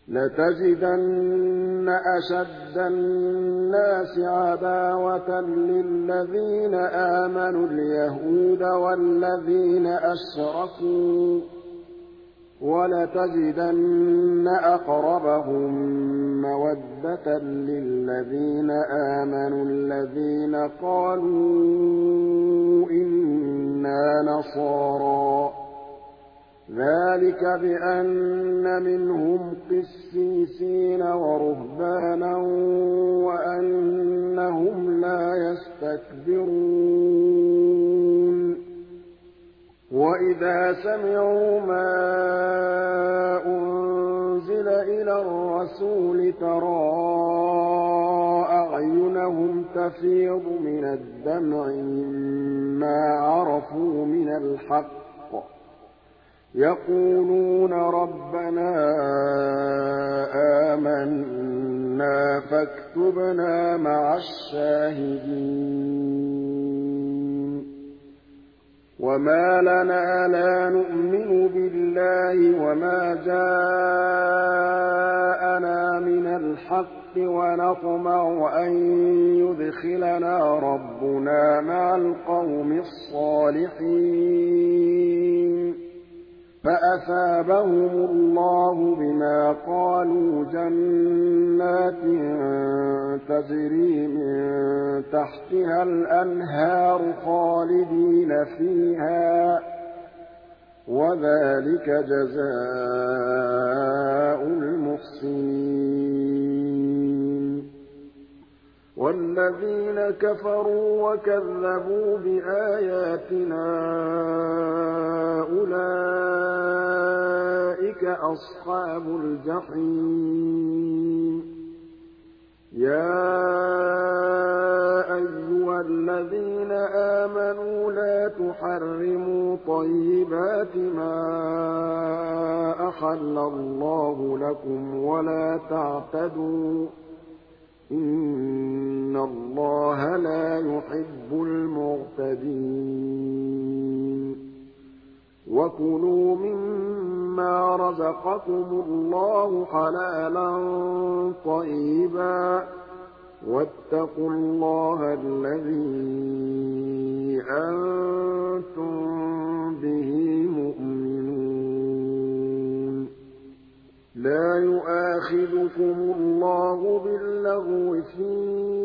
لَتَجِدَنَّ أَشَدَّ النَّاسِ عَدَاوَةً لِّلَّذِينَ آمَنُوا الْيَهُودَ وَالَّذِينَ أَشْرَكُوا ۖ وَلَتَجِدَنَّ أَقْرَبَهُم مَّوَدَّةً لِّلَّذِينَ آمَنُوا الَّذِينَ قَالُوا إِنَّا نَصَارَىٰ ۚ ذَٰلِكَ بِأَنَّ مِنْهُمْ قِسِّيسِينَ وَرُهْبَانًا وَأَنَّهُمْ لَا يَسْتَكْبِرُونَ وَإِذَا سَمِعُوا مَا أُنزِلَ إِلَى الرَّسُولِ تَرَىٰ أَعْيُنَهُمْ تَفِيضُ مِنَ الدَّمْعِ مِمَّا عَرَفُوا مِنَ الْحَقِّ يَقُولُونَ رَبَّنَا آمَنَّا فَاكْتُبْنَا مَعَ الشَّاهِدِينَ وَمَا لَنَا لَا نُؤْمِنُ بِاللَّهِ وَمَا جَاءَنَا مِنَ الْحَقِّ وَنَطْمَعُ أَن يُدْخِلَنَا رَبُّنَا مَعَ الْقَوْمِ الصَّالِحِينَ فَأَثَابَهُمُ اللَّهُ بِمَا قَالُوا جَنَّاتٍ تَجْرِي مِن تَحْتِهَا الْأَنْهَارُ خَالِدِينَ فِيهَا ۚ وَذَٰلِكَ جَزَاءُ الْمُحْسِنِينَ وَالَّذِينَ كَفَرُوا وَكَذَّبُوا بِآيَاتِنَا أُولَٰئِكَ أَصْحَابُ الْجَحِيمِ يَا أَيُّهَا الَّذِينَ آمَنُوا لَا تُحَرِّمُوا طَيِّبَاتِ مَا أَحَلَّ اللَّهُ لَكُمْ وَلَا تَعْتَدُوا ۚ إِنَّ اللَّهَ لَا يُحِبُّ الْمُعْتَدِينَ وَكُلُوا مِمَّا رَزَقَكُمُ اللَّهُ حَلَالًا طَيِّبًا وَاتَّقُوا اللَّهَ الَّذِي أَنتُم بِهِ مُؤْمِنُونَ لَا يُؤَاخِذُكُمُ اللَّهُ بِاللَّغْوِ فِي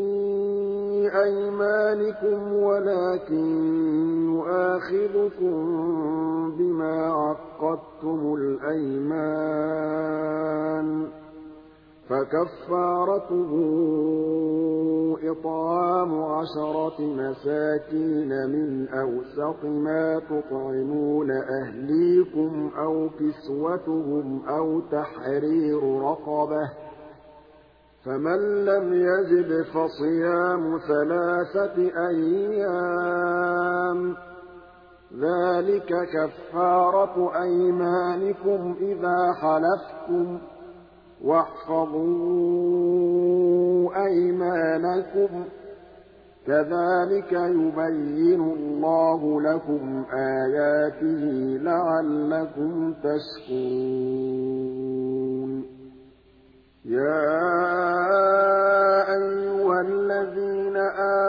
أَيْمَانِكُمْ وَلَٰكِن يُؤَاخِذُكُم بِمَا عَقَّدتُّمُ الْأَيْمَانَ ۖ فَكَفَّارَتُهُ إِطْعَامُ 10 مساكين من أوسط ما تطعمون أهليكم أو كسوتهم أو تحرير رقبة ۖ فمن لم يجد فصيام 3 أيام ۚ ذَٰلِكَ كَفَّارَةُ أَيْمَانِكُمْ إِذَا حَلَفْتُمْ ۚ وَاحْفَظُوا أَيْمَانَكُمْ ۚ كَذَٰلِكَ يُبَيِّنُ اللَّهُ لَكُمْ آيَاتِهِ لَعَلَّكُمْ تَشْكُرُونَ يَا أَيُّهَا الَّذِينَ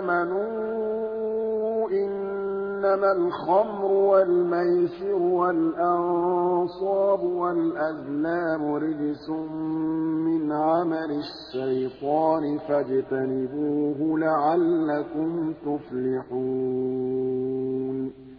آمَنُوا إِنَّمَا الْخَمْرُ وَالْمَيْسِرُ وَالْأَنصَابُ وَالْأَزْلَامُ رِجْسٌ مِّنْ عَمَلِ الشَّيْطَانِ فَاجْتَنِبُوهُ لَعَلَّكُمْ تُفْلِحُونَ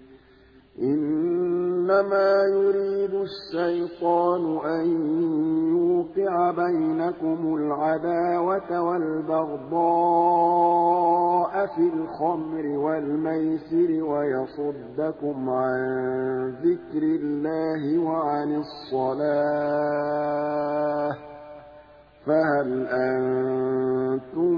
إِنَّمَا يُرِيدُ الشَّيْطَانُ أَن يُوقِعَ بَيْنَكُمُ الْعَدَاوَةَ وَالْبَغْضَاءَ فِي الْخَمْرِ وَالْمَيْسِرِ وَيَصُدَّكُمْ عَن ذِكْرِ اللَّهِ وَعَنِ الصَّلَاةِ ۖ فَهَلْ أَنتُم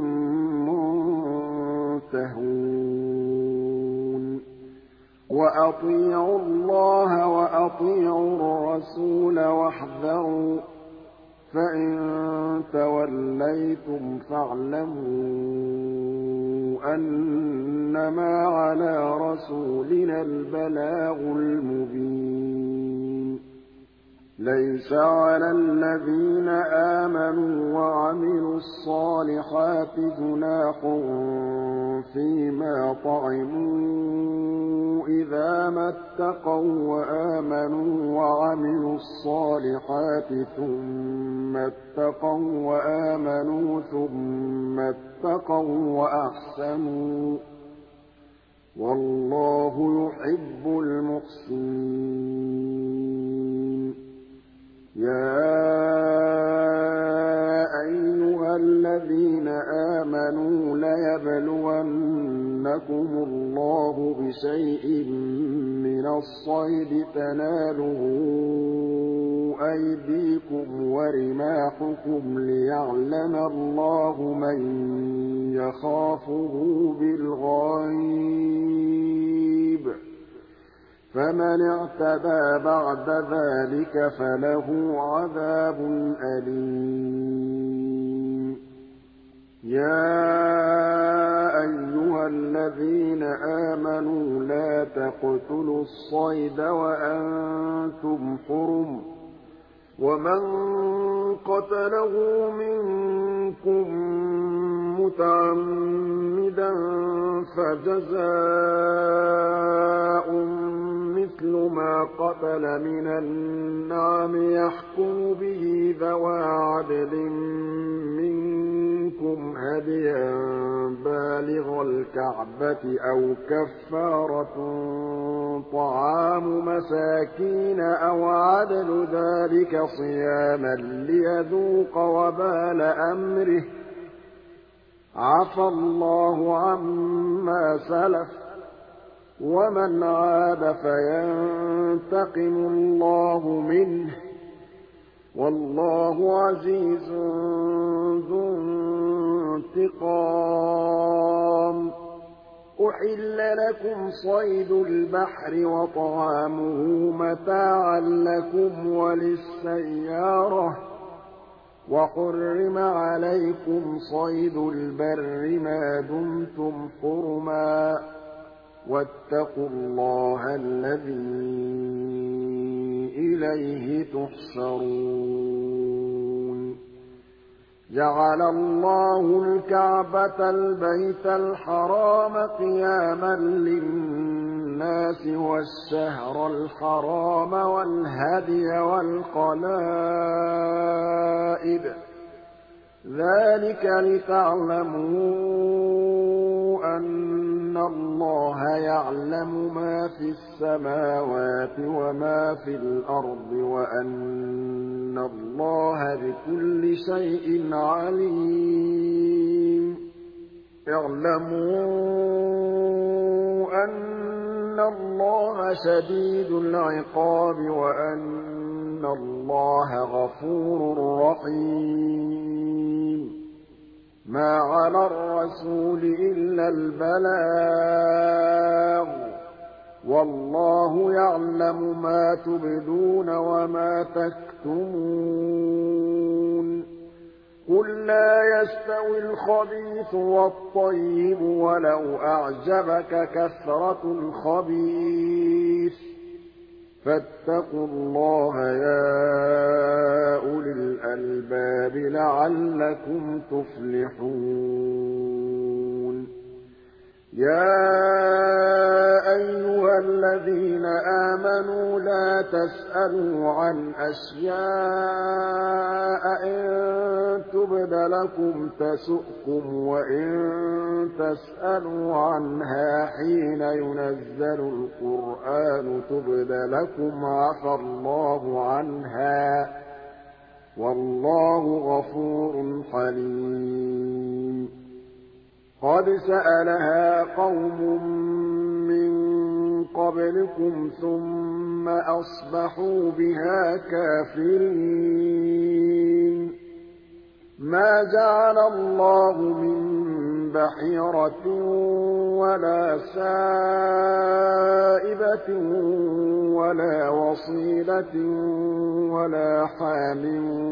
مُّنتَهُونَ وَأَطِيعُوا اللَّهَ وَأَطِيعُوا الرَّسُولَ وَاحْذَرُوا ۚ فَإِن تَوَلَّيْتُمْ فَاعْلَمُوا أَنَّمَا عَلَىٰ رَسُولِنَا الْبَلَاغُ الْمُبِينُ لَيْسَ عَلَى الَّذِينَ الصالحات جناح فيما طعموا إذا ما اتقوا وآمنوا وعملوا الصالحات ثم اتقوا وآمنوا ثم اتقوا وأحسنوا والله يحب المحسنين يا أيها الذين آمنوا ليبلونكم الله بشيء من الصيد تناله أيديكم ورماحكم ليعلم الله من يخافه بالغيب فمن اعتدى بعد ذلك فله عذاب أليم يا أيها الذين آمنوا لا تقتلوا الصيد وأنتم حرم ومن قتله منكم متعمدا فجزاء مثل ما قتل من النعم يحكم به ذوى عدل منكم هديا بالغ الكعبة أو كفارة طعام مساكين أو عدل ذلك صياما ليذوق وبال أمره عفى الله عما سلف ومن عاد فينتقم الله منه والله عزيز ذو انتقام أحل لكم صيد البحر وطعامه متاعا لكم وللسيارة وحرم عليكم صيد البر ما دمتم حرما واتقوا الله الذي إليه تحشرون جعل الله الكعبة البيت الحرام قياما للناس والشهر الحرام والهدي والقلائد ذلك لتعلموا أن الله يعلم ما في السماوات وما في الأرض وأن الله بكل شيء عليم اعلموا أن الله شديد العقاب وأن الله غفور رحيم ما على الرسول إلا البلاغ والله يعلم ما تبدون وما تكتمون قل لا يستوي الخبيث والطيب ولو أعجبك كثرة الخبيث فاتقوا الله يا أولي الألباب لعلكم تفلحون يا أيها الذين آمنوا لا تسألوا عن أشياء إن تبد لكم تسؤكم وإن تسألوا عنها حين ينزل القرآن تبد لكم عفى الله عنها والله غفور حليم قد سألها قوم من قبلكم ثم أصبحوا بها كافرين ما جعل الله من بحيرة ولا سائبة ولا وصيلة ولا حام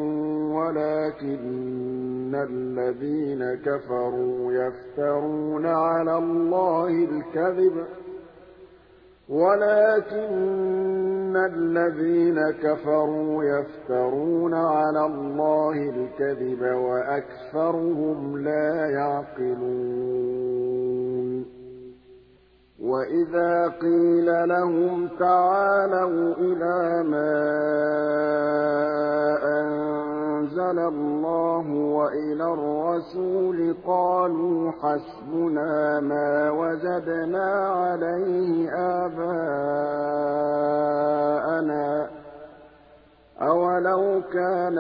ولكن الذين كفروا يفترون على الله الكذب ولكن الذين كفروا يفترون على الله الكذب وأكثرهم لا يعقلون وإذا قيل لهم تعالوا إلى ما أنزل الله وإلى الرسول قالوا حسبنا ما وجدنا عليه آباءنا أولو كان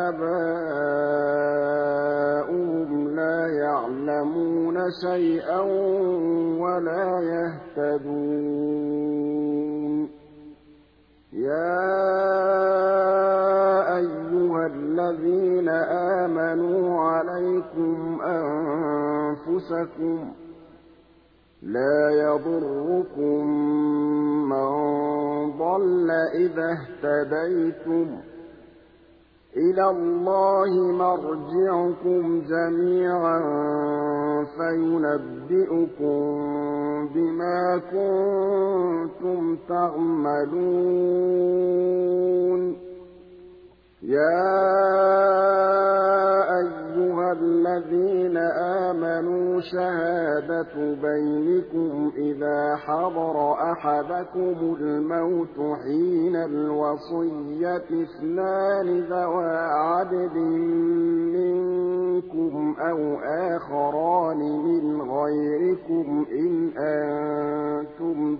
آباؤهم لا يعلمون شيئا ولا يهتدون يا أيها الذين آمنوا عليكم أنفسكم لا يضركم من ضل إذا اهتديتم إلى الله مرجعكم جميعا فينبئكم بما كنتم تعملون يا أيها الذين آمنوا شهادة بينكم إذا حضر أحدكم الموت حين الوصية اثنان ذوى عدل منكم أو آخران من غيركم إن أنتم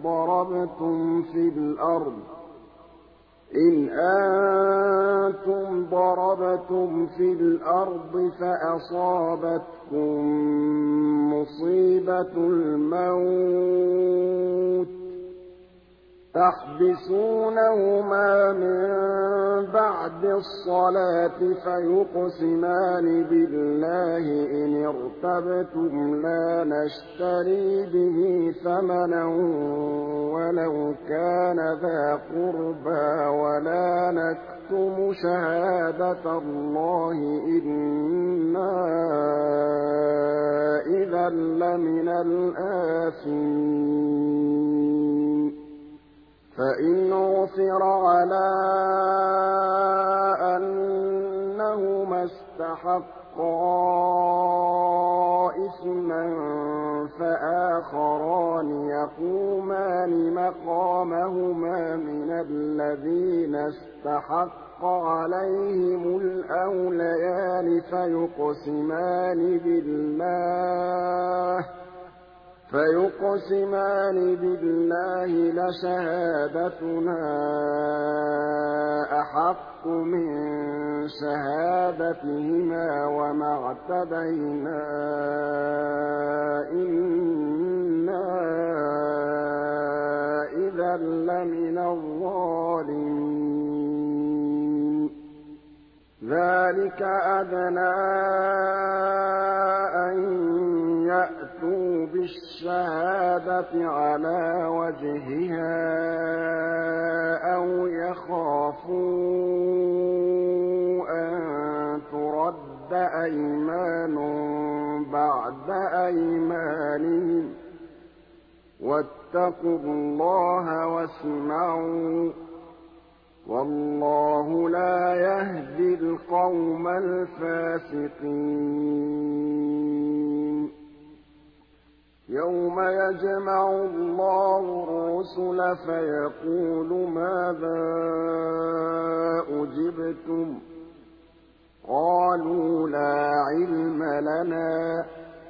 ضربتم في الأرض فأصابتكم مصيبة الموت تحبسونهما من بعد الصلاة فيقسمان بالله إن ارتبتم لا نشتري به ثمنا ولو كان ذا قربى ولا نكتم شهادة الله إنا إذا لمن الآثمين فإن عثر على أنهما استحقا إثما فآخران يقومان مقامهما من الذين استحق عليهم الأوليان فيقسمان بالله لشهادتنا أحق من شهادتهما وما اعتدينا إنا إذا لمن الظالمين ذلك أدنى أن يأتوا بالشهادة على وجهها أو يخافوا أن ترد أيمان بعد أيمانهم واتقوا الله واسمعوا والله لا يهدي القوم الفاسقين يوم يجمع الله الرسل فيقول ماذا أجبتم قالوا لا علم لنا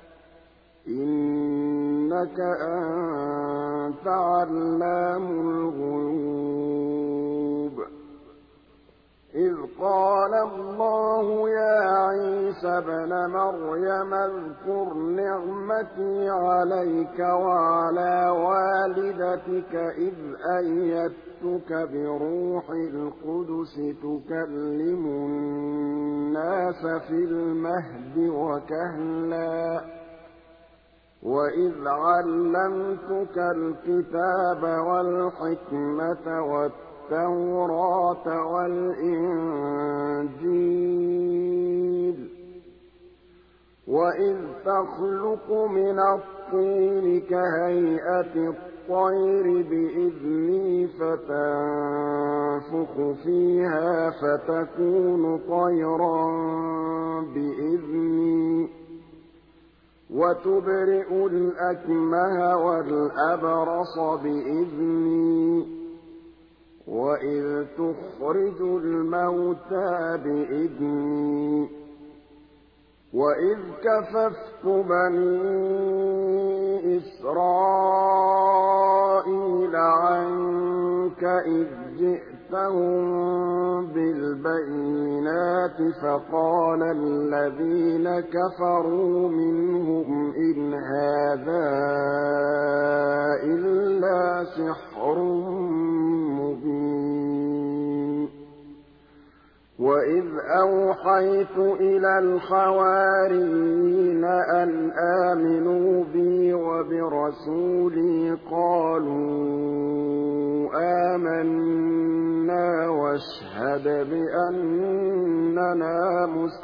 إنك أنت علام الغيوب إذ قال الله يا عيسى ابن مريم اذكر نعمتي عليك وعلى والدتك إذ أيدتك بروح القدس تكلم الناس في المهد وكهلا وإذ علمتك الكتاب والحكمة والتوراة والإنجيل وإذ تخلق من الطين كهيئة الطير الطَّيْرِ بِإِذْنِي فَتَنفُخُ فِيهَا فَتَكُونُ طَيْرًا بِإِذْنِي وَتُبْرِئُ الْأَكْمَهَ وَالْأَبْرَصَ بِإِذْنِي وَإِذْ تُخْرِجُ الْمَوْتَىٰ بِإِذْنِي وَإِذْ كَفَفْتُ بَنِي إِسْرَائِيلَ عَنكَ إِذْ جِئْتَهُم بِالْبَيِّنَاتِ فَقَالَ الَّذِينَ كَفَرُوا مِنْهُمْ إِنْ هَٰذَا إِلَّا سِحْرٌ مُّبِينٌ وَإِذْ أَوْحَيْتُ إِلَى الْحَوَارِيِّينَ أَنْ آمِنُوا بِي وَبِرَسُولِي قَالُوا آمَنَّا وَاشْهَدْ بِأَنَّنَا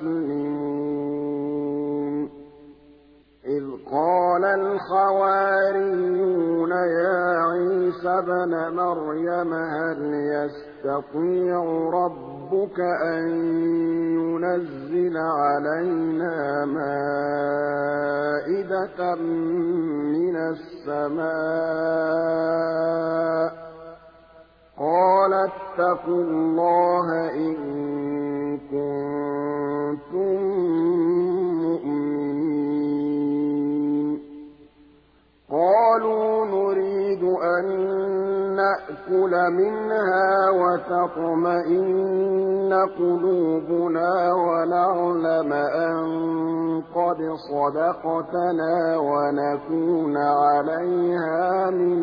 مُسْلِمُونَ إِذْ قَالَ الْحَوَارِيُّونَ يَا عِيسَى ابْنَ مَرْيَمَ هَلْ يَسْتَطِيعُ رَبُّكَ أَن يُنَزِّلَ عَلَيْنَا مَائِدَةً مِّنَ السَّمَاءِ ۖ قَالَ اتَّقُوا اللَّهَ إِن كُنتُم مُّؤْمِنِينَ قَالُوا نُرِيدُ أَن نَّأْكُلَ مِنْهَا وَتَطْمَئِنَّ قُلُوبُنَا وَنَعْلَمَ أَن قَدْ صَدَقْتَنَا وَنَكُونَ عَلَيْهَا مِنَ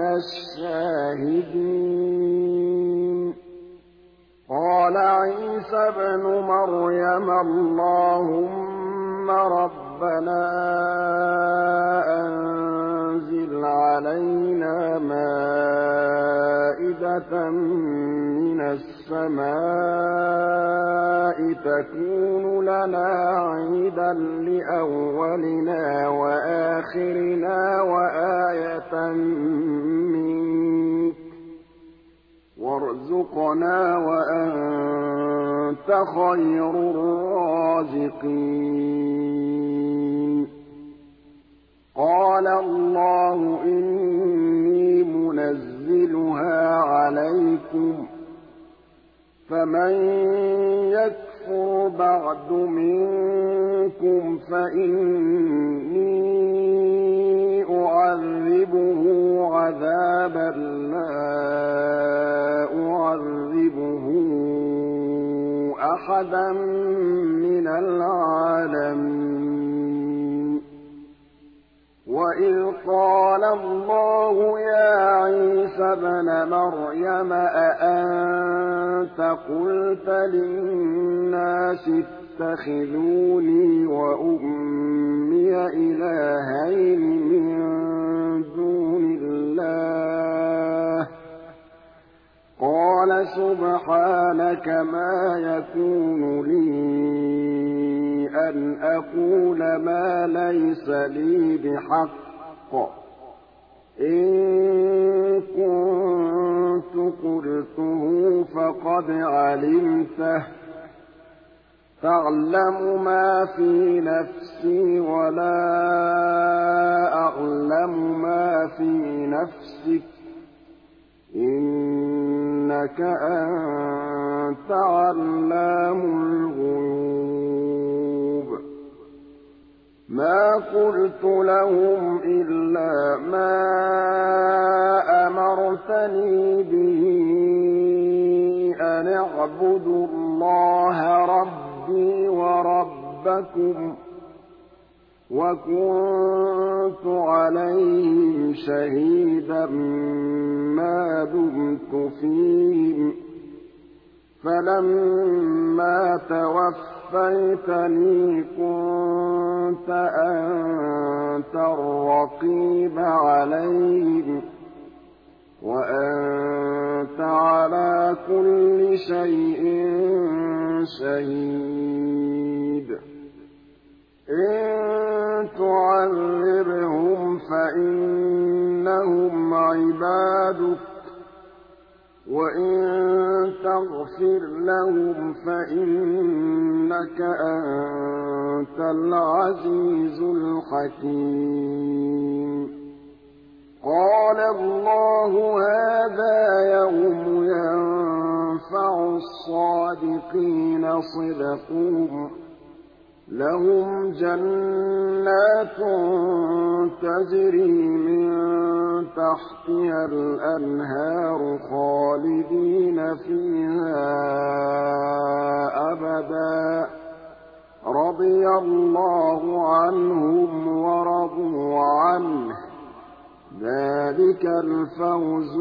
الشَّاهِدِينَ قَالَ عِيسَى ابْنُ مَرْيَمَ اللَّهُمَّ رَبَّنَا أَنزِلْ عَلَيْنَا مَائِدَةً مِّنَ السَّمَاءِ تَكُونُ لَنَا عِيدًا لِّأَوَّلِنَا وَآخِرِنَا وَآيَةً مِّنكَ وَارْزُقْنَا وَأَنتَ خَيْرُ الرَّازِقِينَ قَالَ اللَّهُ إِنِّي مُنَزِّلُهَا عَلَيْكُمْ فَمَن يَكْفُرْ بَعْدُ مِنكُمْ فَإِنِّي أُعَذِّبُهُ عَذَابًا لَّا أُعَذِّبُهُ أَحَدًا مِّنَ الْعَالَمِينَ وَإِذْ قَالَ اللَّهُ يَا عِيسَى ابْنَ مَرْيَمَ أَأَنتَ قُلْتَ لِلنَّاسِ اتَّخِذُونِي وَأُمِّيَ إِلَٰهَيْنِ مِن دُونِ اللَّهِ ۖ قَالَ سُبْحَانَكَ مَا يَكُونُ لِي أَنْ أَقُولَ مَا لَيْسَ لِي بِحَقٍّ ۚ إِن كُنتُ قُلْتُهُ فَقَدْ عَلِمْتَهُ ۚ تَعْلَمُ مَا فِي نَفْسِي وَلَا أَعْلَمُ مَا فِي نَفْسِكَ ۚ إِنَّكَ أَنتَ عَلَّامُ الْغُيُوبِ مَا قُلْتُ لَهُمْ إِلَّا مَا أَمَرْتَنِي بِهِ أَنِ اعْبُدُوا اللَّهَ رَبِّي وَرَبَّكُمْ ۚ وَكُنتُ عَلَيْهِمْ شَهِيدًا مَّا دُمْتُ فِيهِمْ ۖ فَلَمَّا تَوَفَّيْتَنِي كُنتَ أَنتَ الرَّقِيبَ عَلَيْهِمْ ۚ وَأَنتَ عَلَىٰ كُلِّ شَيْءٍ شَهِيدٌ إِن تُعَذِّبْهُمْ فَإِنَّهُمْ عِبَادُكَ عَبَادُكَ وَإِن تَغْفِرْ لَهُمْ فَإِنَّكَ أَنتَ الْعَزِيزُ الْحَكِيمُ قَالَ اللَّهُ هَٰذَا يَوْمُ يَنفَعُ الصَّادِقِينَ صِدْقُهُمْ ۚ لَهُمْ جَنَّاتٌ تَجْرِي مِن تَحْتِهَا الْأَنْهَارُ خَالِدِينَ فِيهَا أَبَدًا ۖ رَّضِيَ اللَّهُ عَنْهُمْ وَرَضُوا عَنْهُ ۚ ذَٰلِكَ الْفَوْزُ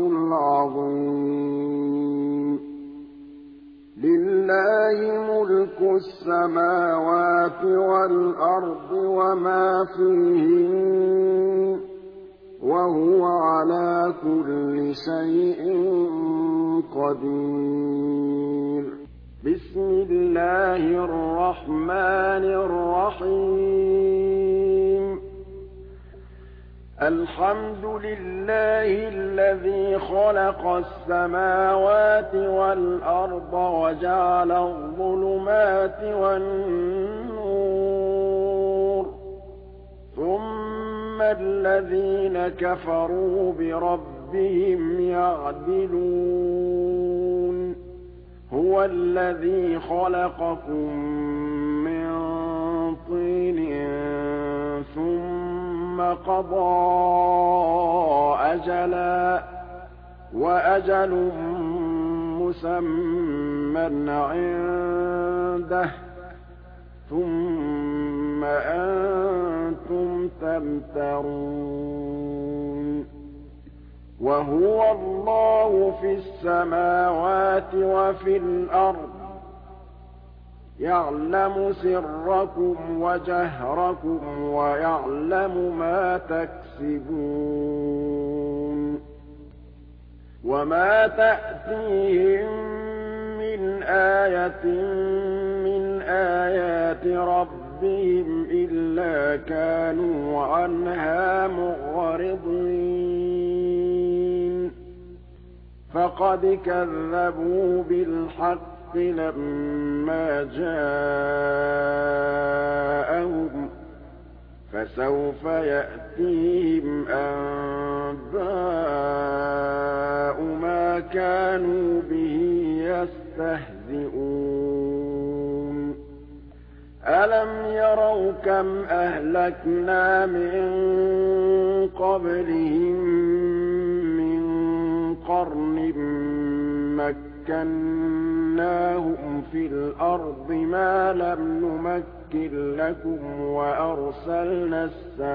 الْعَظِيمُ لِلَّهِ مُلْكُ السَّمَاوَاتِ وَالْأَرْضِ وَمَا فِيهِنَّ ۚ وَهُوَ عَلَىٰ كُلِّ شَيْءٍ قَدِيرٌ بِسْمِ اللَّهِ الرَّحْمَٰنِ الرَّحِيمِ الْحَمْدُ لِلَّهِ الَّذِي خَلَقَ السَّمَاوَاتِ وَالْأَرْضَ وَجَعَلَ الظُّلُمَاتِ وَالنُّورَ ۖ ثُمَّ الَّذِينَ كَفَرُوا بِرَبِّهِمْ يَعْدِلُونَ هُوَ الَّذِي خَلَقَكُم مِّن طِينٍ ثُمَّ قَضَىٰ أَجَلًا ۖ وَأَجَلٌ مُّسَمًّى عِندَهُ ۖ ثُمَّ أَنتُمْ تَمْتَرُونَ وَهُوَ اللَّهُ فِي السَّمَاوَاتِ وَفِي الْأَرْضِ ۖ يَعْلَمُ سِرَّكُمْ وَجَهْرَكُمْ وَيَعْلَمُ مَا تَكْسِبُونَ وَمَا تَأْتِيهِم مِّنْ آيَةٍ مِّنْ آيَاتِ رَبِّهِمْ إِلَّا كَانُوا عَنْهَا مُعْرِضِينَ فَقَدْ كَذَّبُوا بِالْحَقِّ لَمَّا جَاءَهُمْ ۖ فَسَوْفَ يَأْتِيهِمْ أَنبَاءُ مَا كَانُوا بِهِ يَسْتَهْزِئُونَ أَلَمْ يَرَوْا كَمْ أَهْلَكْنَا مِن قَبْلِهِم مِّن قَرْنٍ مَّكَّنَّاهُمْ فِي الْأَرْضِ مَا لَمْ نُمَكِّن لَّكُمْ وَأَرْسَلْنَا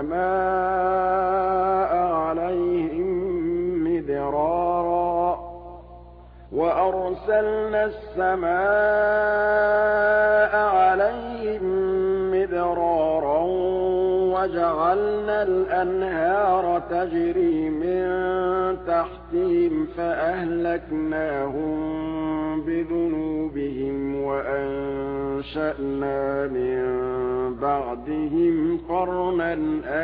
السَّمَاءَ عَلَيْهِم مِّدْرَارًا وَجَعَلْنَا الْأَنْهَارَ تَجْرِي مِن تَحْتِهِمْ فَأَهْلَكْنَاهُم بِذُنُوبِهِمْ وَأَنشَأْنَا مِن بَعْدِهِمْ قَرْنًا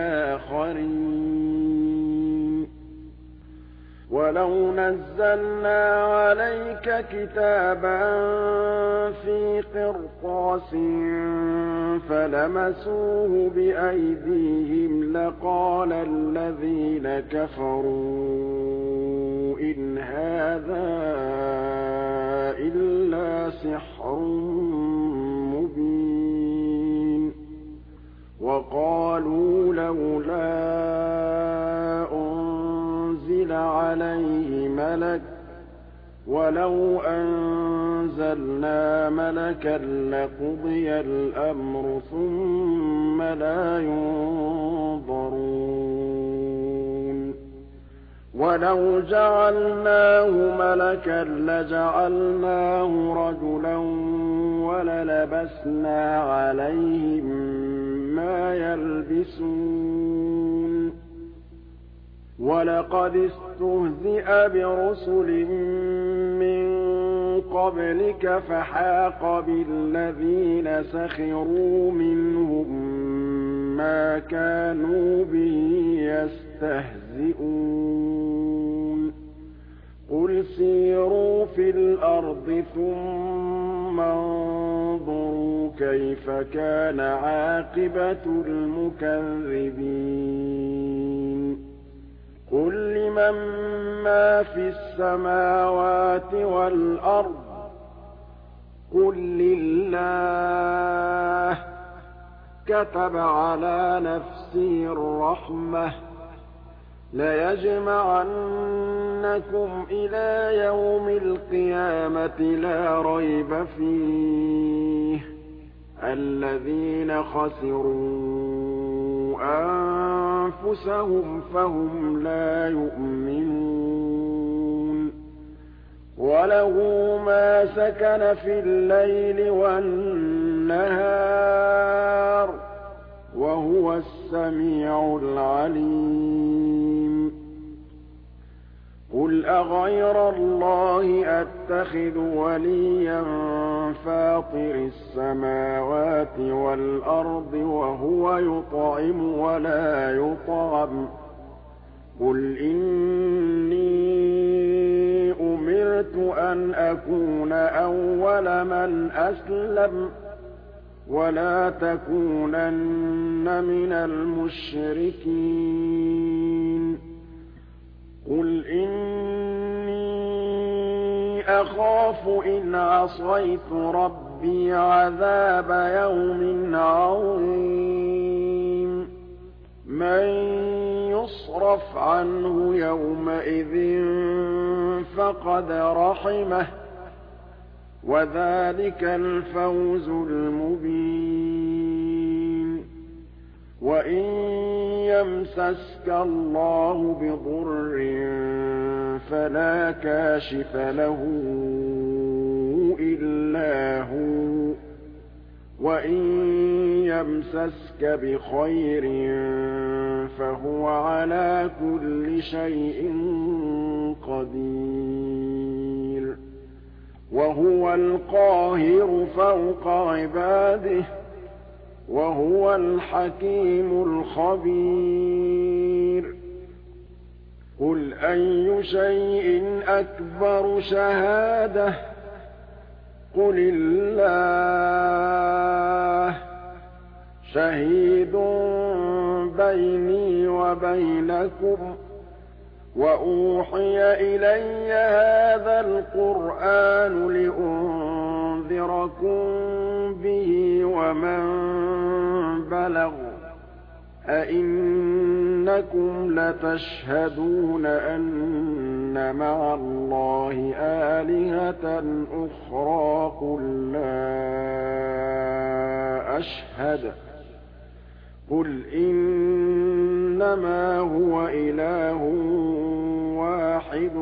آخَرِينَ وَلَوْ نَزَّلْنَا عَلَيْكَ كِتَابًا فِي قِرْطَاسٍ فَلَمَسُوهُ بِأَيْدِيهِمْ لَقَالَ الَّذِينَ كَفَرُوا إِنْ هَٰذَا إِلَّا سِحْرٌ مُّبِينٌ وَقَالُوا لَوْلَا أُنزِلَ عَلَيْهِ مَلَكٌ ۖ وَلَوْ أَنزَلْنَا مَلَكًا لَّقُضِيَ الْأَمْرُ ثُمَّ لَا يُنظَرُونَ وَلَوْ جَعَلْنَاهُ مَلَكًا لَّجَعَلْنَاهُ رَجُلًا وَلَلَبَسْنَا عَلَيْهِم مَّا يَلْبِسُونَ وَلَقَدِ اسْتُهْزِئَ بِرُسُلٍ مِّن قَبْلِكَ فَحَاقَ بِالَّذِينَ سَخِرُوا مِنْهُم مَّا كَانُوا بِهِ يَسْتَهْزِئُونَ قُلْ سِيرُوا فِي الْأَرْضِ ثُمَّ انظُرُوا كَيْفَ كَانَ عَاقِبَةُ الْمُكَذِّبِينَ قُل لِّمَن مَّا فِي السَّمَاوَاتِ وَالْأَرْضِ قُل لِّلَّهِ ۚ كَتَبَ عَلَىٰ نَفْسِهِ الرَّحْمَةَ ۚ لَيَجْمَعَنَّكُمْ إِلَىٰ يَوْمِ الْقِيَامَةِ لَا رَيْبَ فِيهِ ۚ الَّذِينَ خَسِرُوا أَنفُسَهُمْ فَهُمْ لَا يُؤْمِنُونَ وَلَهُ مَا سَكَنَ فِي اللَّيْلِ وَالنَّهَارِ ۚ وَهُوَ السَّمِيعُ الْعَلِيمُ قُلْ أَغَيْرَ اللَّهِ أَتَّخِذُ وَلِيًّا فَاطِرِ السَّمَاوَاتِ وَالْأَرْضِ وَهُوَ يُطْعِمُ وَلَا يُطْعَمُ ۗ قُلْ إِنِّي أُمِرْتُ أَنْ أَكُونَ أَوَّلَ مَنْ أَسْلَمَ ۖ وَلَا تَكُونَنَّ مِنَ الْمُشْرِكِينَ قُلْ إِنِّي أَخَافُ إِنْ عَصَيْتُ رَبِّي عَذَابَ يَوْمٍ عَظِيمٍ مَّن يُصْرَفْ عَنْهُ يَوْمَئِذٍ فَقَدْ رَحِمَهُ ۚ وَذَٰلِكَ الْفَوْزُ الْمُبِينُ وَإِن يَمْسَسْكَ اللَّهُ بِضُرٍّ فَلَا كَاشِفَ لَهُ إِلَّا هُوَ ۖ وَإِن يَمْسَسْكَ بِخَيْرٍ فَهُوَ عَلَىٰ كُلِّ شَيْءٍ قَدِيرٌ وَهُوَ الْقَاهِرُ فَوْقَ عِبَادِهِ ۚ وَهُوَ الْحَكِيمُ الْخَبِيرُ قُلْ أَيُّ شَيْءٍ أَكْبَرُ شَهَادَةً ۖ قُلِ اللَّهُ ۖ شَهِيدٌ بَيْنِي وَبَيْنَكُمْ ۚ وَأُوحِيَ إِلَيَّ هَٰذَا الْقُرْآنُ لِأُنذِرَكُم بِهِ وَمَن بَلَغَ ۚ أَئِنَّكُمْ لَتَشْهَدُونَ أَنَّ مَعَ اللَّهِ آلِهَةً أُخْرَىٰ قُل لَّا أَشْهَدُ ۚ قُلْ إِنَّمَا هُوَ إِلَٰهٌ وَاحِدٌ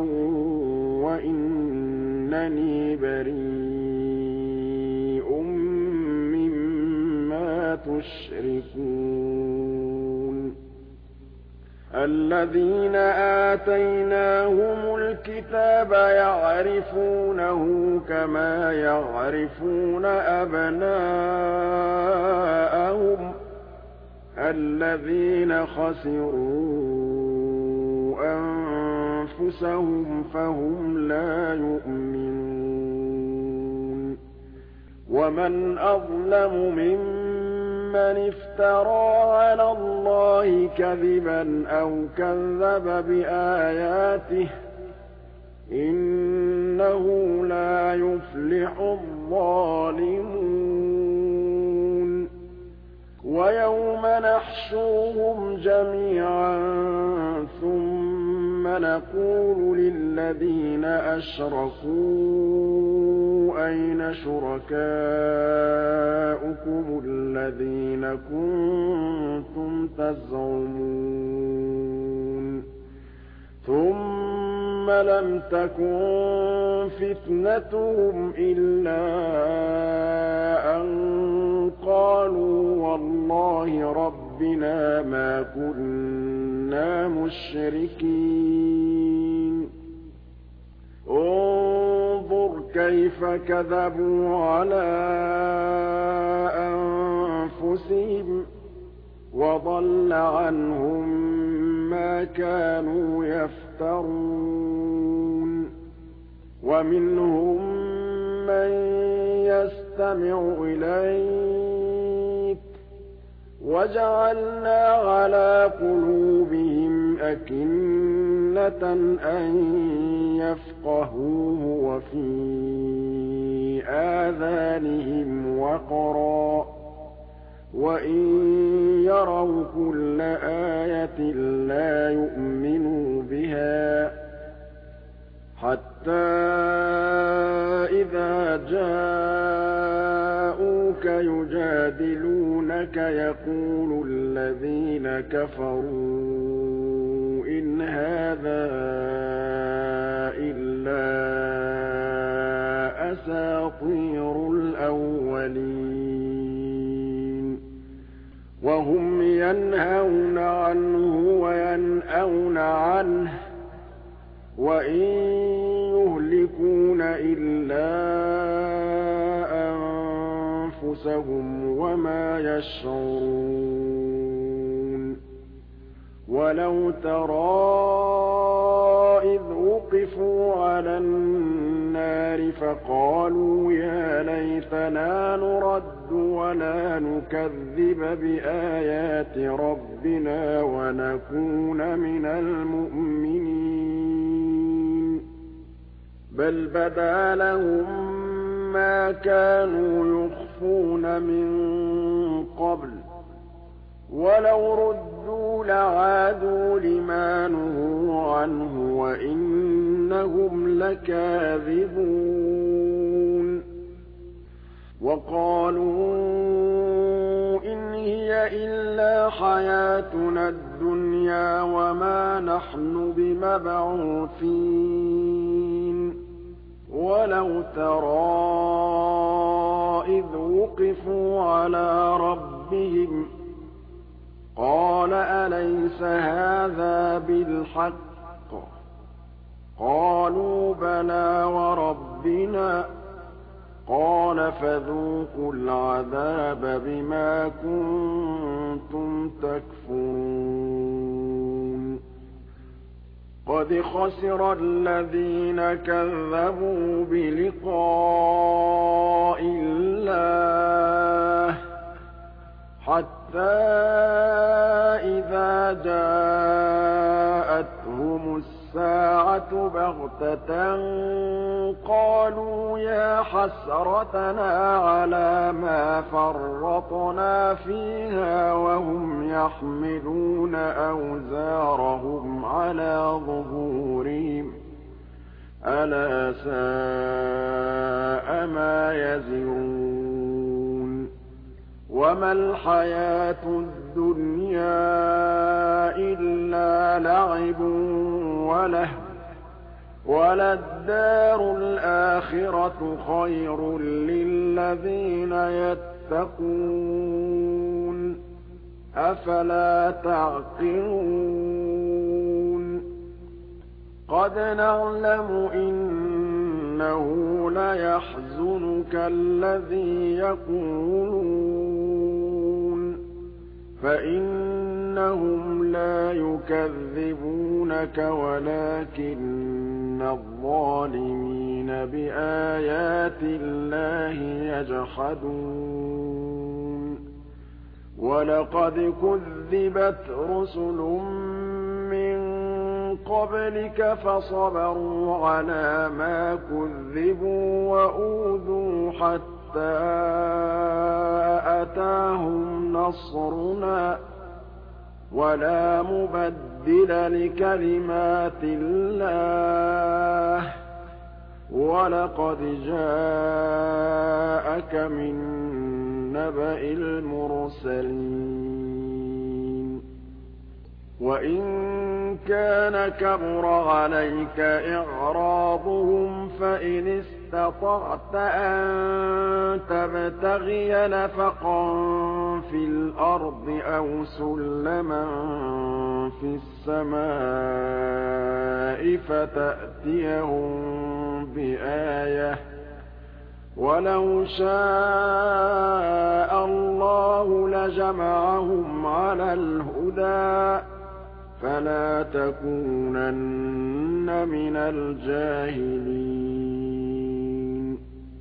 وَإِنَّنِي بَرِيءٌ مِّمَّا تُشْرِكُونَ الَّذِينَ آتَيْنَاهُمُ الْكِتَابَ يَعْرِفُونَهُ كَمَا يَعْرِفُونَ أَبْنَاءَهُمُ ۘ الَّذِينَ خَسِرُوا أَنفُسَهُمْ فَهُمْ لَا يُؤْمِنُونَ وَمَنْ أَظْلَمُ مِمَّنِ افْتَرَىٰ عَلَى اللَّهِ كَذِبًا أَوْ كَذَّبَ بِآيَاتِهِ ۚ إِنَّهُ لَا يُفْلِحُ الظَّالِمُونَ وَيَوْمَ نَحْشُرُهُمْ جَمِيعًا ثُمَّ نَقُولُ لِلَّذِينَ أَشْرَكُوا أَيْنَ شُرَكَاؤُكُمُ الَّذِينَ كُنتُمْ تَزْعُمُونَ ثُمَّ لَمْ تَكُن فِتْنَتُهُمْ إِلَّا أَن قَالُوا وَاللَّهِ رَبِّنَا مَا كُنَّا مُشْرِكِينَ انظُرْ كَيْفَ كَذَبُوا عَلَىٰ أَنفُسِهِمْ ۖ وَضَلَّ عَنْهُم مَّا كَانُوا يَفْتَرُونَ ومنهم من يستمع إليك وجعلنا على قلوبهم أكنة أن يفقهوه وفي آذانهم وقرا وإن يروا كل آية لا يؤمنوا بها حتى إذا جاءوك يجادلونك يقول الذين كفروا إن هذا إلا أساطير الأولين وهم ينهون عنه وينأون عنه وإن يهلكون إلا أنفسهم وما يشعرون ولو ترى إذ وقفوا على النار فقالوا يا ليتنا نرد ولا نكذب بآيات ربنا ونكون من المؤمنين بل بدا لهم ما كانوا يخفون من قبل ولو ردوا لعادوا لما نهوا عنه وإنهم لكاذبون وقالوا إن هي إلا حياتنا الدنيا وما نحن بمبعوثين ولو ترى إذ وقفوا على ربهم قال أليس هذا بالحق قالوا بلى وربنا قال فذوقوا العذاب بما كنتم تكفرون قد خسر الذين كذبوا بلقاء الله حتى إذا جاءتهم الساعة بغتة قالوا يا حسرتنا على ما فرطنا فيها وهم يحملون أوزارهم على ظهورهم ألا ساء ما يزرون وما الحياة الدنيا إلا لعب ولهو وللدار الآخرة خير للذين يتقون أفلا تعقلون قد نعلم إنه ليحزنك الذي يقولون فإنهم لا يكذبونك ولكن الظالمين بآيات الله يجحدون ولقد كذبت رسل من قبلك فصبروا على ما كذبوا وأوذوا حتى أتاهم نصرنا ولا مبدل لكلمات الله ولقد جاءك من نبأ المرسلين وإن كان كبر عليك إعراضهم فإن استطعت أن تبتغي نفقا في الأرض أو سلما في السماء فتأتيهم بآية ولو شاء الله لجمعهم على الهدى فلا تكونن من الجاهلين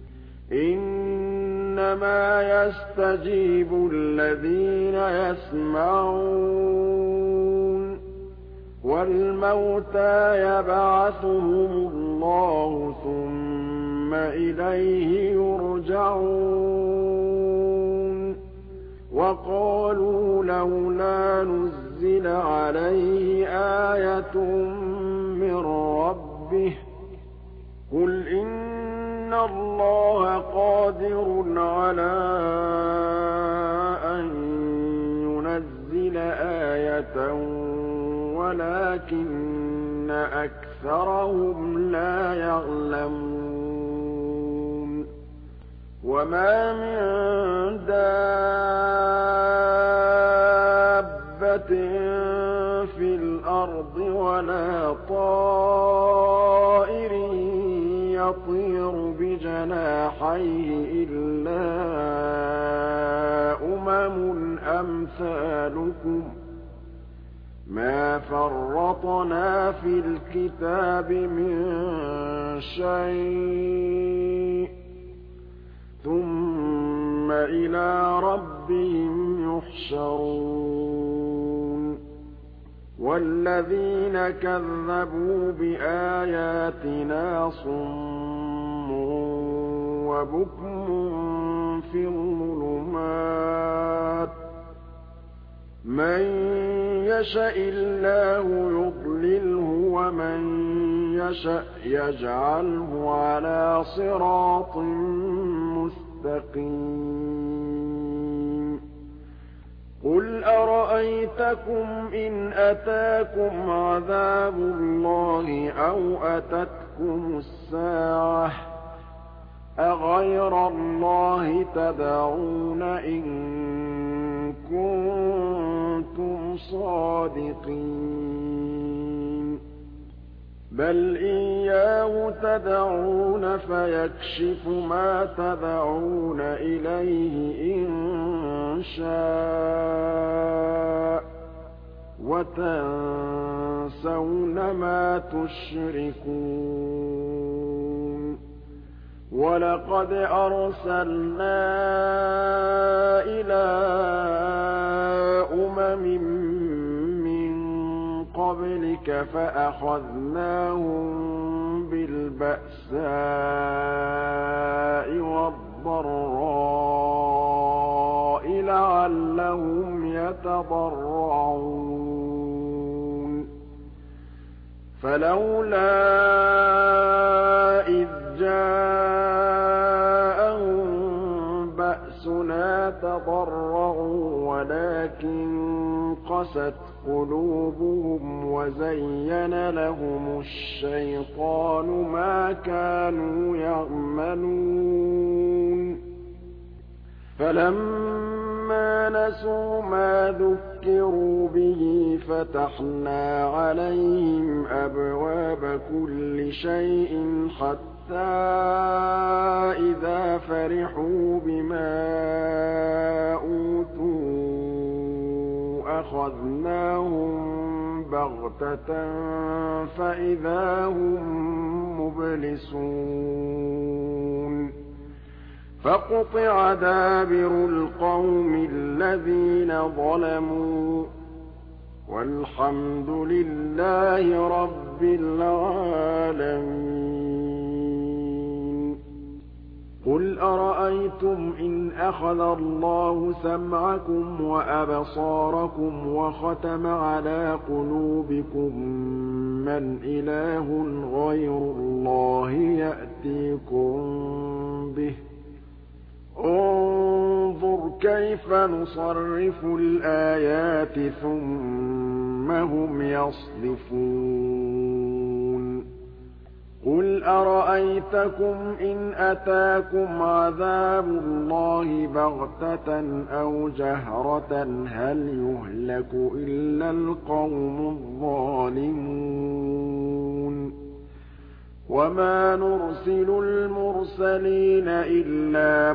إنما يستجيب الذين يسمعون والموتى يبعثهم الله ثم إليه يرجعون وقالوا لولا نزل عليه آية من ربه قل إن الله قادر على أن ينزل آية ولكن أكثرهم لا يعلمون وما من دابة في الأرض ولا طائر يطير بجناحيه إلا أمثالكم ما فرطنا في الكتاب من شيء ثم إلى ربهم يحشرون والذين كذبوا بآياتنا صم وبكم في الظلمات من يشاء الله يضلله ومن يشاء يجعله على صراط مستقيم قل أرأيتكم إن أتاكم عذاب الله أو أتتكم الساعة أغير الله تدعون إن كنتم صادقين بل إياه تدعون فيكشف ما تدعون إليه إن شاء وتنسون ما تشركون ولقد أرسلنا إلى من قبلك فأخذناهم بالبأساء والضراء لعلهم يتضرعون فلولا إذ جاءهم بأسنا تضرعوا ولكن قست قلوبهم وزين لهم الشيطان ما كانوا يعملون فلما نسوا ما ذكروا به فتحنا عليهم أبواب كل شيء حتى إذا فرحوا بما أوتوا أخذناهم بغتة فإذا هم مبلسون فقطع دابر القوم الذين ظلموا والحمد لله رب العالمين قل أرأيتم إن أخذ الله سمعكم وأبصاركم وختم على قلوبكم من إله غير الله يأتيكم به انظر كيف نصرف الآيات ثم هم يصدفون قل أرأيتكم إن أتاكم عذاب الله بغتة أو جهرة هل يهلك إلا القوم الظالمون وما نرسل المرسلين إلا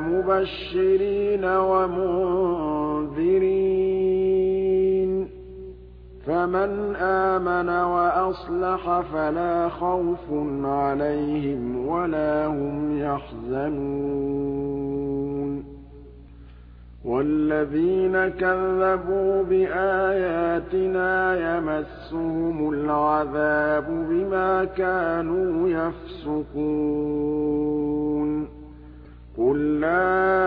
مبشرين ومنذرين فمن فمن آمن وأصلح فلا خوف عليهم ولا هم يحزنون والذين كذبوا بآياتنا يمسهم العذاب بما كانوا يفسقون قل لا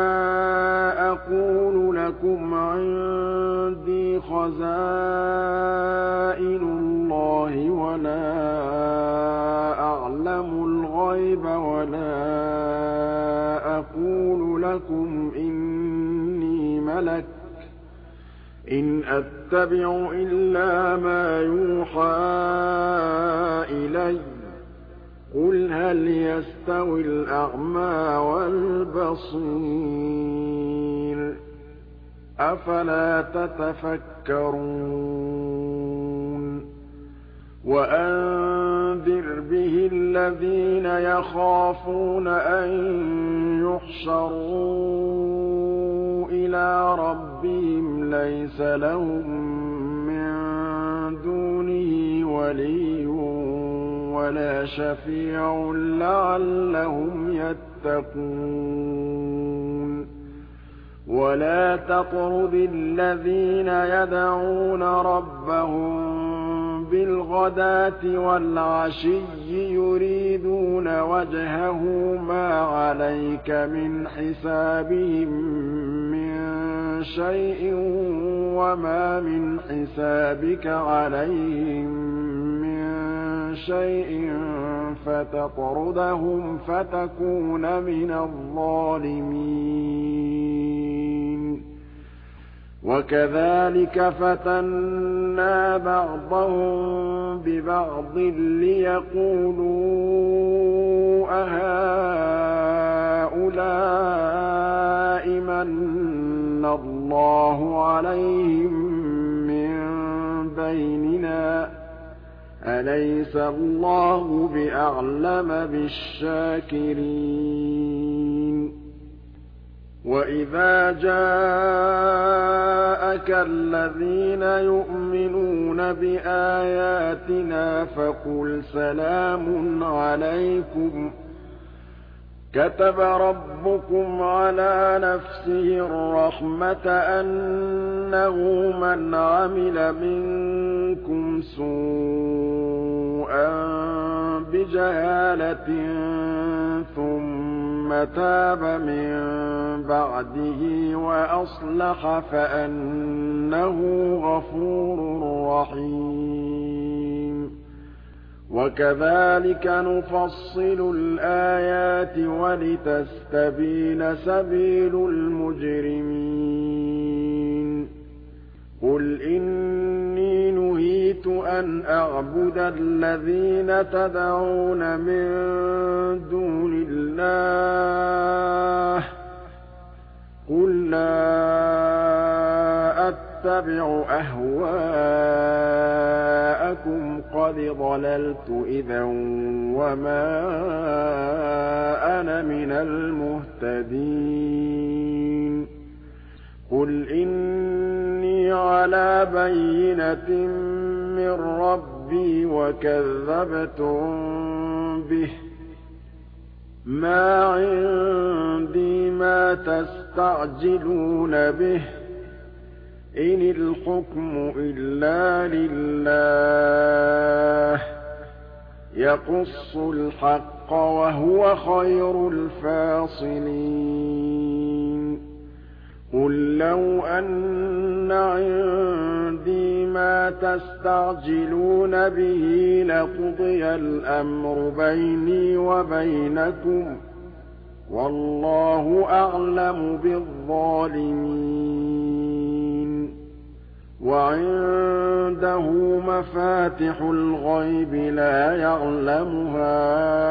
أقول لكم عندي خزائن الله ولا أعلم الغيب ولا أقول لكم إني ملك إن أتبع إلا ما يوحى إلي قل هل يستوي الأعمى والبصير أفلا تتفكرون وأنذر به الذين يخافون أن يحشروا إلى ربهم ليس لهم من دونه ولي ولا شفيع لعلهم يتقون ولا تطرد الذين يدعون ربهم بالغداة والعشي يريدون وجهه ما عليك من حسابهم من شيء وما من حسابك عليهم من شيء فتطردهم فتكون من الظالمين وكذلك فتنا بعضهم ببعض ليقولوا أهؤلاء من الله عليهم من بيننا أليس الله بأعلم بالشاكرين وإذا جاءك الذين يؤمنون بآياتنا فقل سلام عليكم كتب ربكم على نفسه الرحمة أنه من عمل منكم سوءا بجهالة ثم تاب من بعده وأصلح فأنه غفور رحيم وكذلك نفصل الآيات ولتستبين سبيل المجرمين قل إني نهيت أن أعبد الذين تدعون من دون الله قل لا أتبع أهواءكم قد ضللت إذا وما أنا من المهتدين قل إني على بينة من ربي وكذبتم به ما عندي ما تستعجلون به إن الحكم إلا لله يقص الحق وهو خير الفاصلين قل لو أن عندي ما تستعجلون به لقضي الأمر بيني وبينكم والله أعلم بالظالمين وعنده مفاتح الغيب لا يعلمها